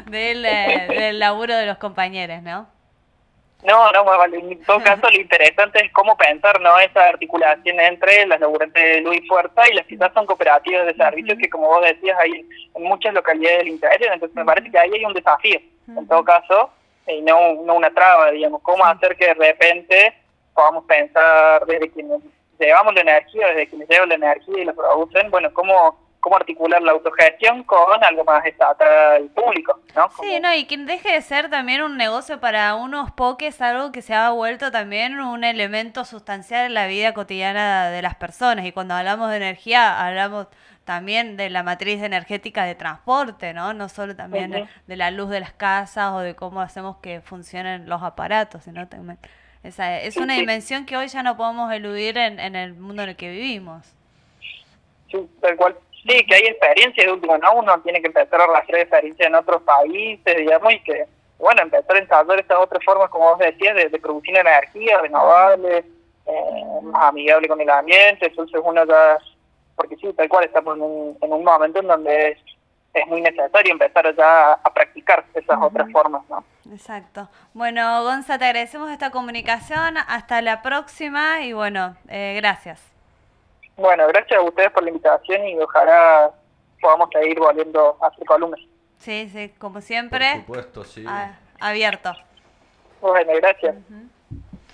del laburo de los compañeros, ¿no? No, en todo caso lo interesante es cómo pensar, ¿no?, esa articulación entre las laburantes de Luz y Fuerza y las que quizás son cooperativas de servicios que, como vos decías, hay en muchas localidades del interior. Entonces me parece que ahí hay un desafío, en todo caso, y no una traba, digamos. Cómo hacer que de repente podamos pensar desde quienes llevamos la energía, desde quienes llevan la energía y la producen, bueno, cómo articular la autogestión con algo más estatal público, ¿no? Sí, no, y que deje de ser también un negocio para unos pocos, algo que se ha vuelto también un elemento sustancial en la vida cotidiana de las personas. Y cuando hablamos de energía, hablamos también de la matriz energética de transporte, ¿no? No solo también de la luz de las casas o de cómo hacemos que funcionen los aparatos, sino también es una dimensión que hoy ya no podemos eludir en el mundo en el que vivimos. Sí, tal cual. Sí, que hay experiencia de último, ¿no? Uno tiene que empezar a rastrear experiencia en otros países, digamos, y que, bueno, empezar a ensayar estas otras formas, como vos decías, de producir energía renovable, más amigable con el ambiente. Entonces uno ya, porque sí, tal cual, estamos en un momento en donde es muy necesario empezar ya a practicar esas otras formas, ¿no? Exacto. Bueno, Gonza, te agradecemos esta comunicación. Hasta la próxima y bueno, gracias. Bueno, gracias a ustedes por la invitación y ojalá podamos seguir volviendo a hacer columnas. Sí, como siempre. Por supuesto, sí. Abierto. Bueno, gracias.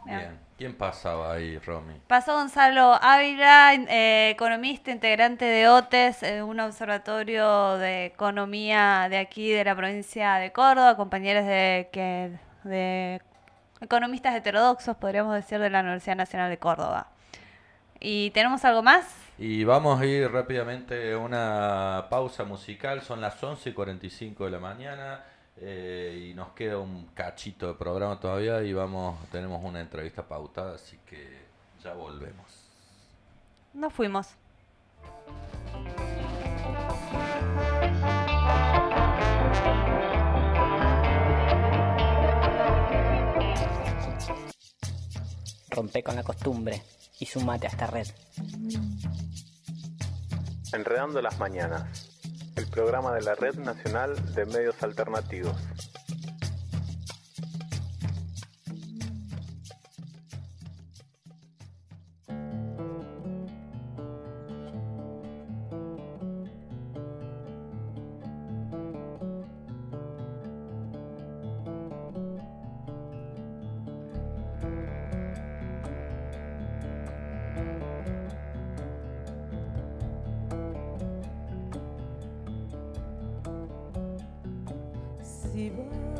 Bien. ¿Quién pasaba ahí, Romy? Pasó Gonzalo Ávila, economista, integrante de OTES, un observatorio de economía de aquí, de la provincia de Córdoba, compañeros de economistas heterodoxos, podríamos decir, de la Universidad Nacional de Córdoba. ¿Y tenemos algo más? Y vamos a ir rápidamente a una pausa musical, son las 11:45 de la mañana. Y nos queda un cachito de programa todavía y tenemos una entrevista pautada, así que ya volvemos. Nos fuimos. Rompe con la costumbre y sumate a esta red. Enredando las mañanas. El programa de la Red Nacional de Medios Alternativos. Si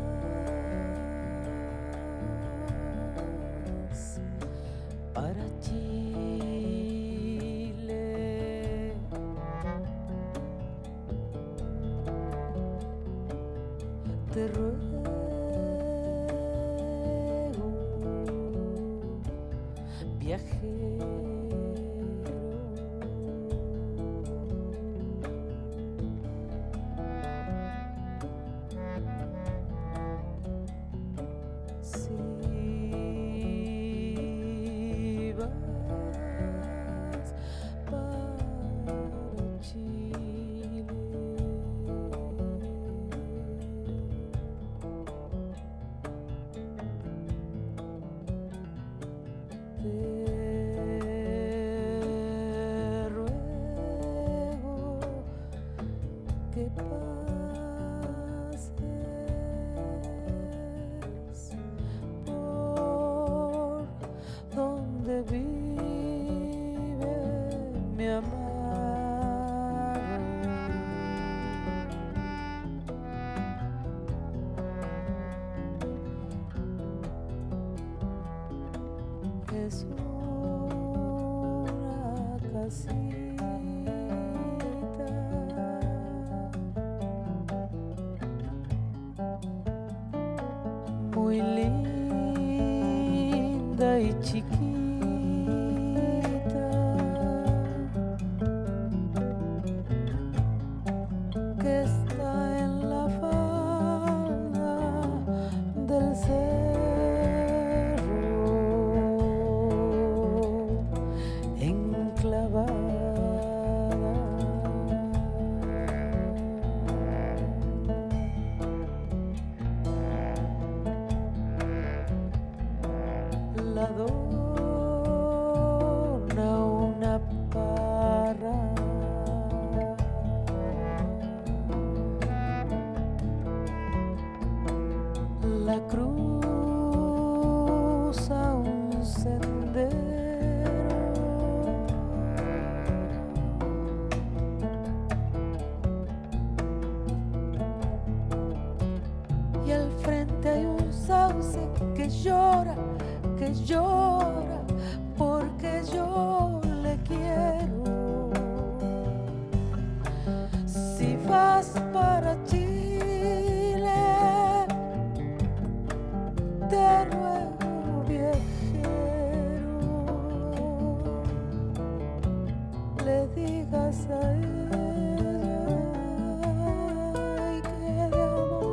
vas para Chile, te ruego, viajero, es una casita muy linda y chiquita, que está en la falda del cerro, la dona una parra, la cruza un sendero, y al frente hay un sauce que llora porque yo le quiero. Si vas para Chile, te ruego, viajero, le digas a ella que de amor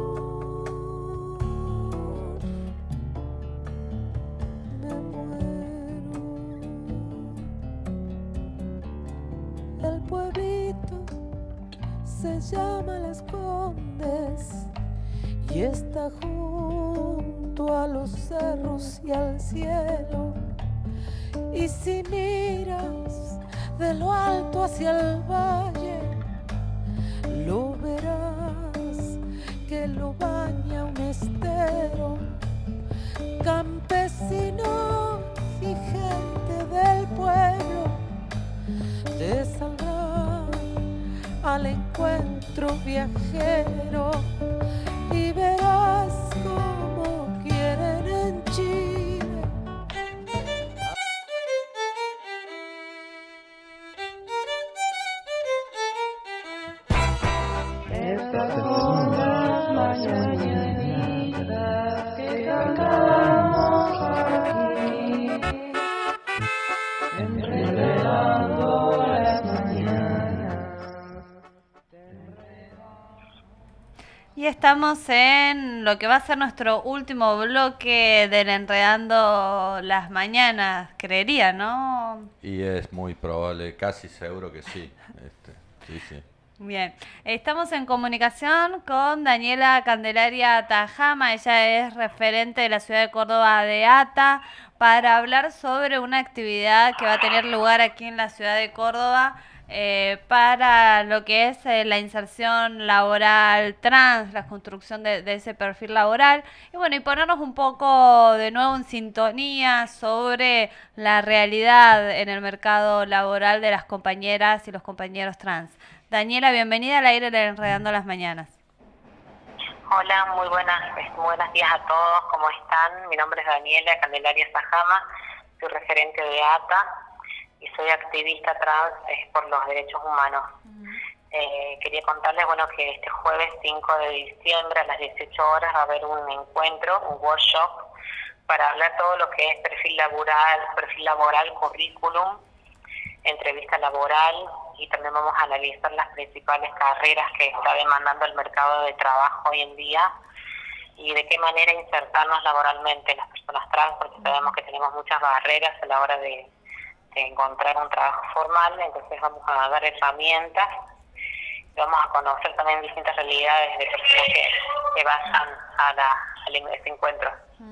me muero. El pueblito se llama Las Condes y está junto a los cerros y al cielo. Y si miras de lo alto hacia el valle, lo verás que lo baña un estero campesinos y gente del pueblo te saldrán al encuentro viajero y verás cómo quieren en Chile. Estas son las mañanitas que cantamos aquí, enredando las mañanas. Y estamos en lo que va a ser nuestro último bloque del Enredando las Mañanas, creería, ¿no? Y es muy probable, casi seguro que sí. Sí. Bien, estamos en comunicación con Daniela Candelaria Tajama, ella es referente de la ciudad de Córdoba de ATA, para hablar sobre una actividad que va a tener lugar aquí en la ciudad de Córdoba para lo que es la inserción laboral trans, la construcción de ese perfil laboral, y bueno, y ponernos un poco de nuevo en sintonía sobre la realidad en el mercado laboral de las compañeras y los compañeros trans. Daniela, bienvenida al aire de Enredando las Mañanas. Hola, muy buenos días a todos, ¿cómo están? Mi nombre es Daniela Candelaria Tajama, soy referente de ATA y soy activista trans por los derechos humanos. Quería contarles que este jueves 5 de diciembre a las 18 horas va a haber un encuentro, un workshop, para hablar todo lo que es perfil laboral, currículum, entrevista laboral, y también vamos a analizar las principales carreras que está demandando el mercado de trabajo hoy en día y de qué manera insertarnos laboralmente las personas trans, porque sabemos que tenemos muchas barreras a la hora de encontrar un trabajo formal. Entonces vamos a dar herramientas y vamos a conocer también distintas realidades de personas que bajan a este encuentro.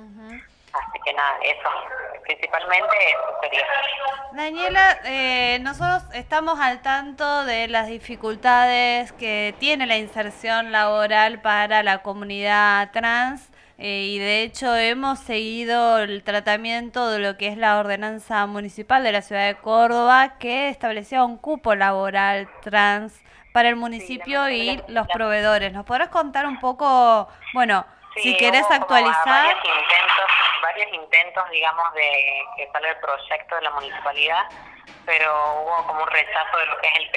Así que nada, eso, principalmente eso sería. Daniela, nosotros estamos al tanto de las dificultades que tiene la inserción laboral para la comunidad trans y de hecho hemos seguido el tratamiento de lo que es la ordenanza municipal de la ciudad de Córdoba, que establecía un cupo laboral trans para el municipio y los proveedores. ¿Nos podrás contar un poco, si querés actualizar? Varios intentos, digamos, de que salga el proyecto de la municipalidad, pero hubo como un rechazo de lo que es el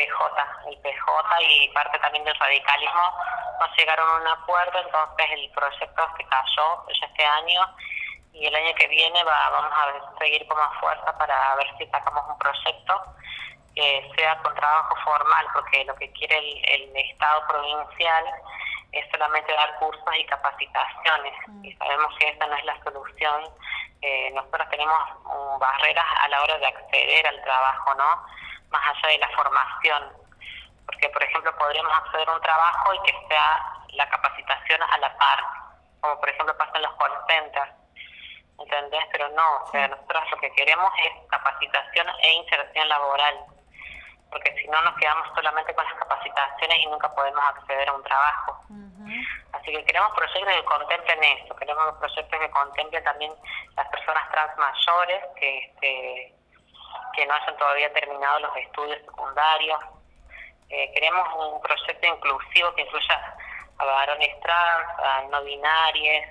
PJ y parte también del radicalismo. No llegaron a un acuerdo, entonces el proyecto se cayó ya este año y el año que viene vamos a seguir con más fuerza para ver si sacamos un proyecto que sea con trabajo formal, porque lo que quiere el Estado provincial es solamente dar cursos y capacitaciones, y sabemos que esta no es la solución. Nosotros tenemos barreras a la hora de acceder al trabajo, ¿no? Más allá de la formación, porque por ejemplo podríamos acceder a un trabajo y que sea la capacitación a la par, como por ejemplo pasa en los call centers, ¿entendés? Pero no, nosotros lo que queremos es capacitación e inserción laboral, porque si no nos quedamos solamente con las capacitaciones y nunca podemos acceder a un trabajo. Así que queremos proyectos que contemplen eso, queremos proyectos que contemplen también las personas trans mayores que no hayan todavía terminado los estudios secundarios. Queremos un proyecto inclusivo que incluya a varones trans, a no binarios,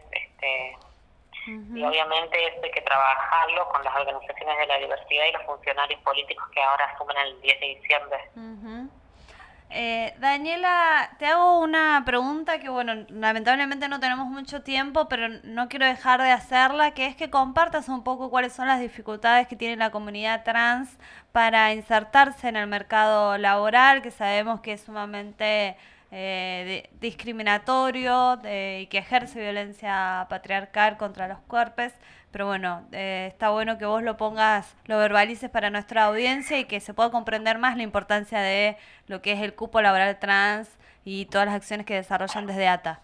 y obviamente esto hay que trabajarlo con las organizaciones de la diversidad y los funcionarios políticos que ahora asumen el 10 de diciembre. Daniela, te hago una pregunta que, lamentablemente no tenemos mucho tiempo, pero no quiero dejar de hacerla, que es que compartas un poco cuáles son las dificultades que tiene la comunidad trans para insertarse en el mercado laboral, que sabemos que es sumamente discriminatorio y que ejerce violencia patriarcal contra los cuerpos, pero está bueno que vos lo verbalices para nuestra audiencia y que se pueda comprender más la importancia de lo que es el cupo laboral trans y todas las acciones que desarrollan desde ATA.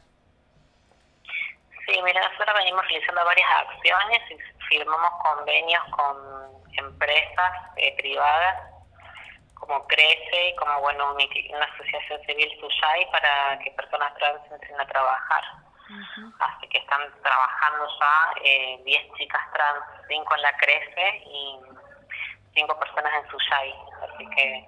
Sí, mira, nosotros venimos realizando varias acciones y firmamos convenios con empresas privadas como CRECE y como una asociación civil SUYAI para que personas trans entren a trabajar. Así que están trabajando ya 10 chicas trans, 5 en la CRECE y 5 personas en Suyay. Así que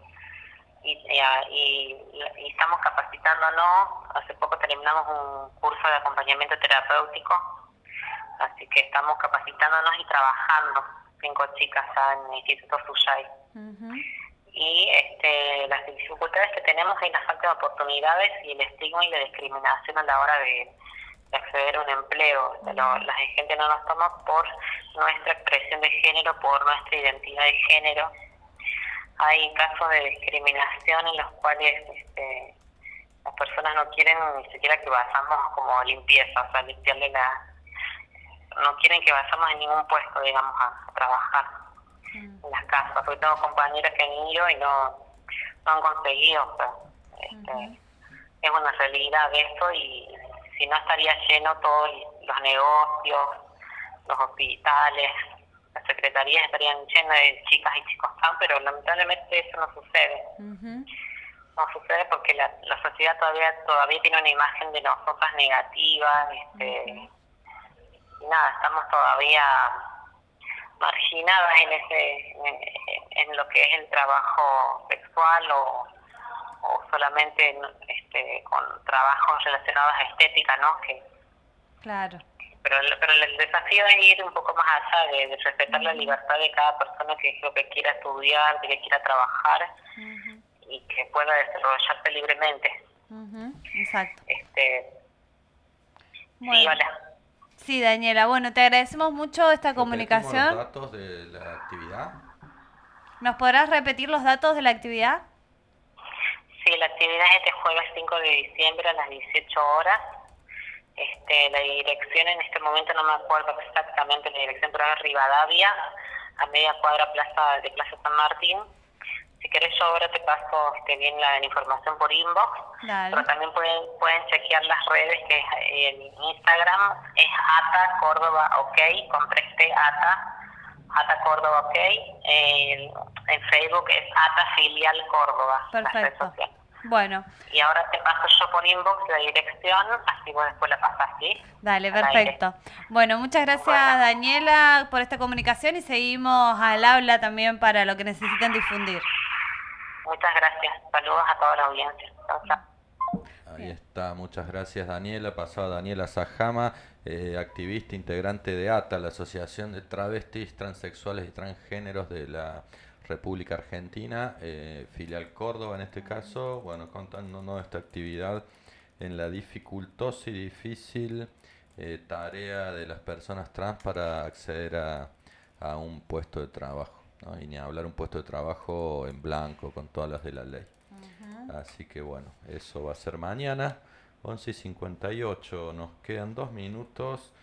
y estamos capacitándonos. Hace poco terminamos un curso de acompañamiento terapéutico, así que estamos capacitándonos y trabajando 5 chicas ya en el Instituto Suyay. Y las dificultades que tenemos es la falta de oportunidades y el estigma y la discriminación a la hora de acceder a un empleo. La gente no nos toma por nuestra expresión de género, por nuestra identidad de género. Hay casos de discriminación en los cuales las personas no quieren ni siquiera que vayamos como limpieza, o sea, limpiarle no quieren que vayamos en ningún puesto, digamos, a trabajar en las casas, porque tengo compañeras que han ido y no han conseguido, o sea, es una realidad de esto, y si no estaría lleno todos los negocios, los hospitales, las secretarías estarían llenas de chicas y chicos trans, pero lamentablemente eso no sucede. No sucede porque la sociedad todavía tiene una imagen de nosotras negativa, y nada, estamos todavía marginadas en lo que es el trabajo sexual o solamente con trabajos relacionados a estética, ¿no? Claro. Pero el desafío es ir un poco más allá, de respetar la libertad de cada persona, que es lo que quiera estudiar, de que quiera trabajar y que pueda desarrollarse libremente. Exacto. Bueno. Sí, hola. Sí, Daniela, bueno, te agradecemos mucho esta comunicación. ¿Los datos de la actividad? ¿Nos podrás repetir los datos de la actividad? Sí, la actividad es este jueves 5 de diciembre a las 18 horas. La dirección en este momento no me acuerdo exactamente la dirección, pero es Rivadavia, a media cuadra de Plaza San Martín. Si querés yo ahora te paso bien la información por inbox. Dale. Pero también pueden chequear las redes, que es en Instagram es ATA Córdoba OK, con 3T ATA Córdoba OK. En Facebook es ATA Filial Córdoba. Perfecto. Bueno. Y ahora te paso yo por inbox la dirección, así vos después la pasás, ¿sí? Dale, perfecto. Bueno, muchas gracias, Daniela, por esta comunicación, y seguimos al habla también para lo que necesiten difundir. Muchas gracias. Saludos a toda la audiencia. Chao. Ahí está, muchas gracias, Daniela. Pasaba Daniela Sajama, activista integrante de ATA, la Asociación de Travestis, Transexuales y Transgéneros de la República Argentina, filial Córdoba en este caso, bueno, contándonos esta actividad en la dificultosa y difícil tarea de las personas trans para acceder a un puesto de trabajo, ¿no? Y ni hablar un puesto de trabajo en blanco, con todas las de la ley. Así que bueno, eso va a ser mañana, 11:58, nos quedan 2 minutos.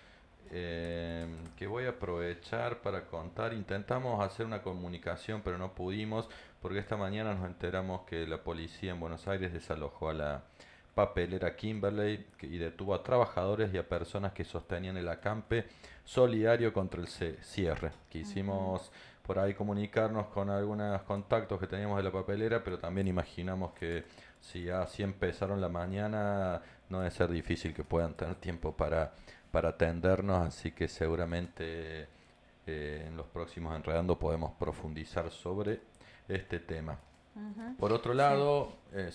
Que voy a aprovechar para contar. Intentamos hacer una comunicación, pero no pudimos, porque esta mañana nos enteramos que la policía en Buenos Aires desalojó a la papelera Kimberley y detuvo a trabajadores y a personas que sostenían el acampe solidario contra el cierre. Quisimos por ahí comunicarnos con algunos contactos que teníamos de la papelera, pero también imaginamos que si así empezaron la mañana, no debe ser difícil que puedan tener tiempo para atendernos, así que seguramente en los próximos Enredando podemos profundizar sobre este tema. Por otro lado,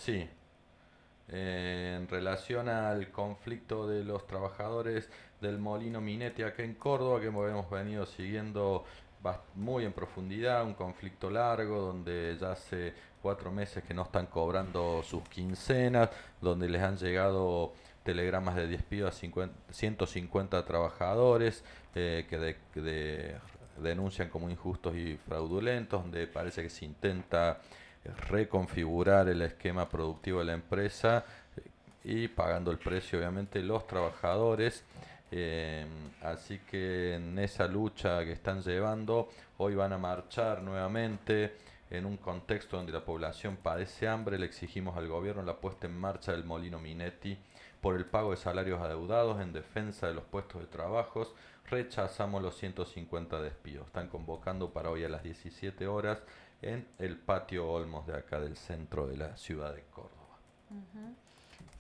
en relación al conflicto de los trabajadores del Molino Minetti acá en Córdoba, que hemos venido siguiendo muy en profundidad, un conflicto largo donde ya hace 4 meses que no están cobrando sus quincenas, donde les han llegado telegramas de despido a 150 trabajadores que denuncian como injustos y fraudulentos, donde parece que se intenta reconfigurar el esquema productivo de la empresa y pagando el precio obviamente los trabajadores. Así que en esa lucha que están llevando, hoy van a marchar nuevamente en un contexto donde la población padece hambre. Le exigimos al gobierno la puesta en marcha del Molino Minetti por el pago de salarios adeudados en defensa de los puestos de trabajo. Rechazamos los 150 despidos. Están convocando para hoy a las 17 horas en el patio Olmos de acá del centro de la ciudad de Córdoba.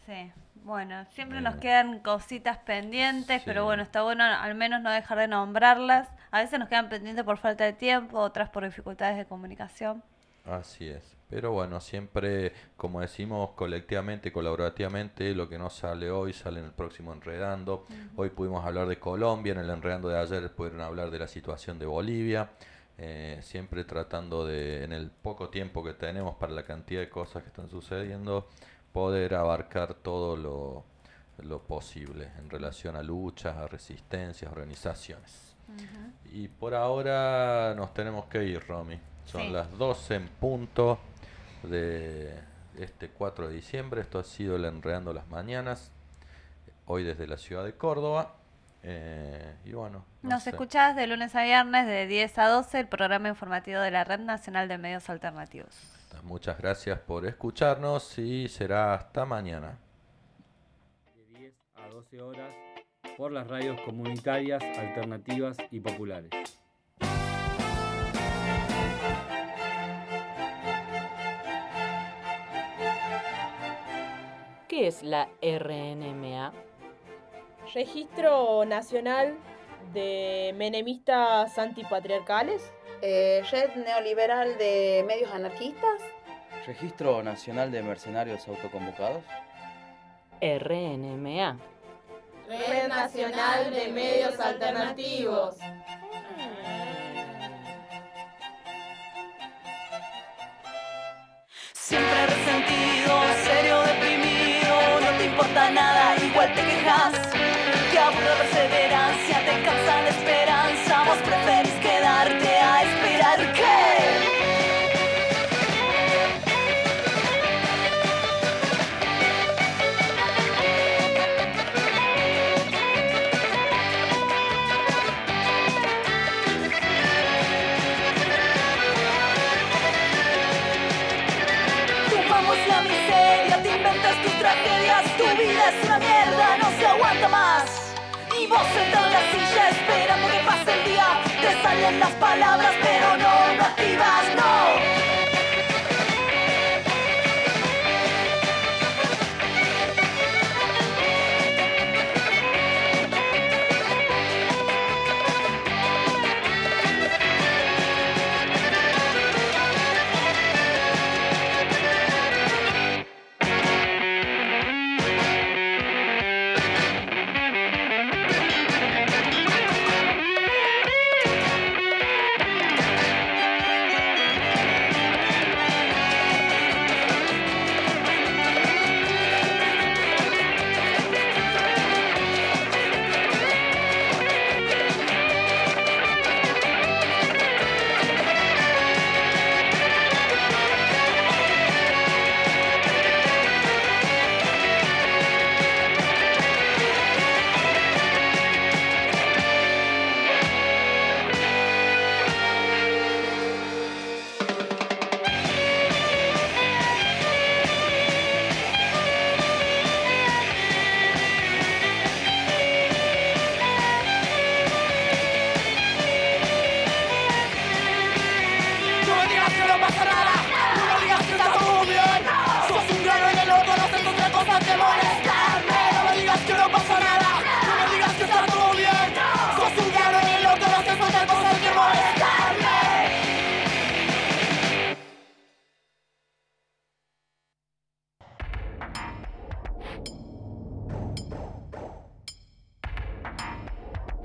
Sí, bueno, siempre nos quedan cositas pendientes, pero bueno, está bueno al menos no dejar de nombrarlas. A veces nos quedan pendientes por falta de tiempo, otras por dificultades de comunicación. Así es, pero bueno, siempre, como decimos, colectivamente, colaborativamente, lo que no sale hoy sale en el próximo Enredando. Hoy pudimos hablar de Colombia, en el Enredando de ayer pudieron hablar de la situación de Bolivia. Siempre tratando de, en el poco tiempo que tenemos para la cantidad de cosas que están sucediendo, poder abarcar todo lo posible en relación a luchas, a resistencias, organizaciones. Y por ahora nos tenemos que ir, Romy. Son las 12 en punto de este 4 de diciembre. Esto ha sido el Enredando las Mañanas, hoy desde la ciudad de Córdoba. Y bueno, nos escuchás de lunes a viernes de 10 a 12, el programa informativo de la Red Nacional de Medios Alternativos. Muchas gracias por escucharnos y será hasta mañana. De 10 a 12 horas por las radios comunitarias, alternativas y populares. ¿Qué es la RNMA? Registro Nacional de Menemistas Antipatriarcales. Red Neoliberal de Medios Anarquistas. Registro Nacional de Mercenarios Autoconvocados. RNMA. Red Nacional de Medios Alternativos. Siempre resentido, serio, deprimido, no te importa nada, igual te quejas. Te aburre perseverancia, te cansa la esperanza, vos preferís quedarte a esperar que... Tu vida es una mierda, no se aguanta más. Y vos sentado en la silla esperando que pase el día, te salen las palabras.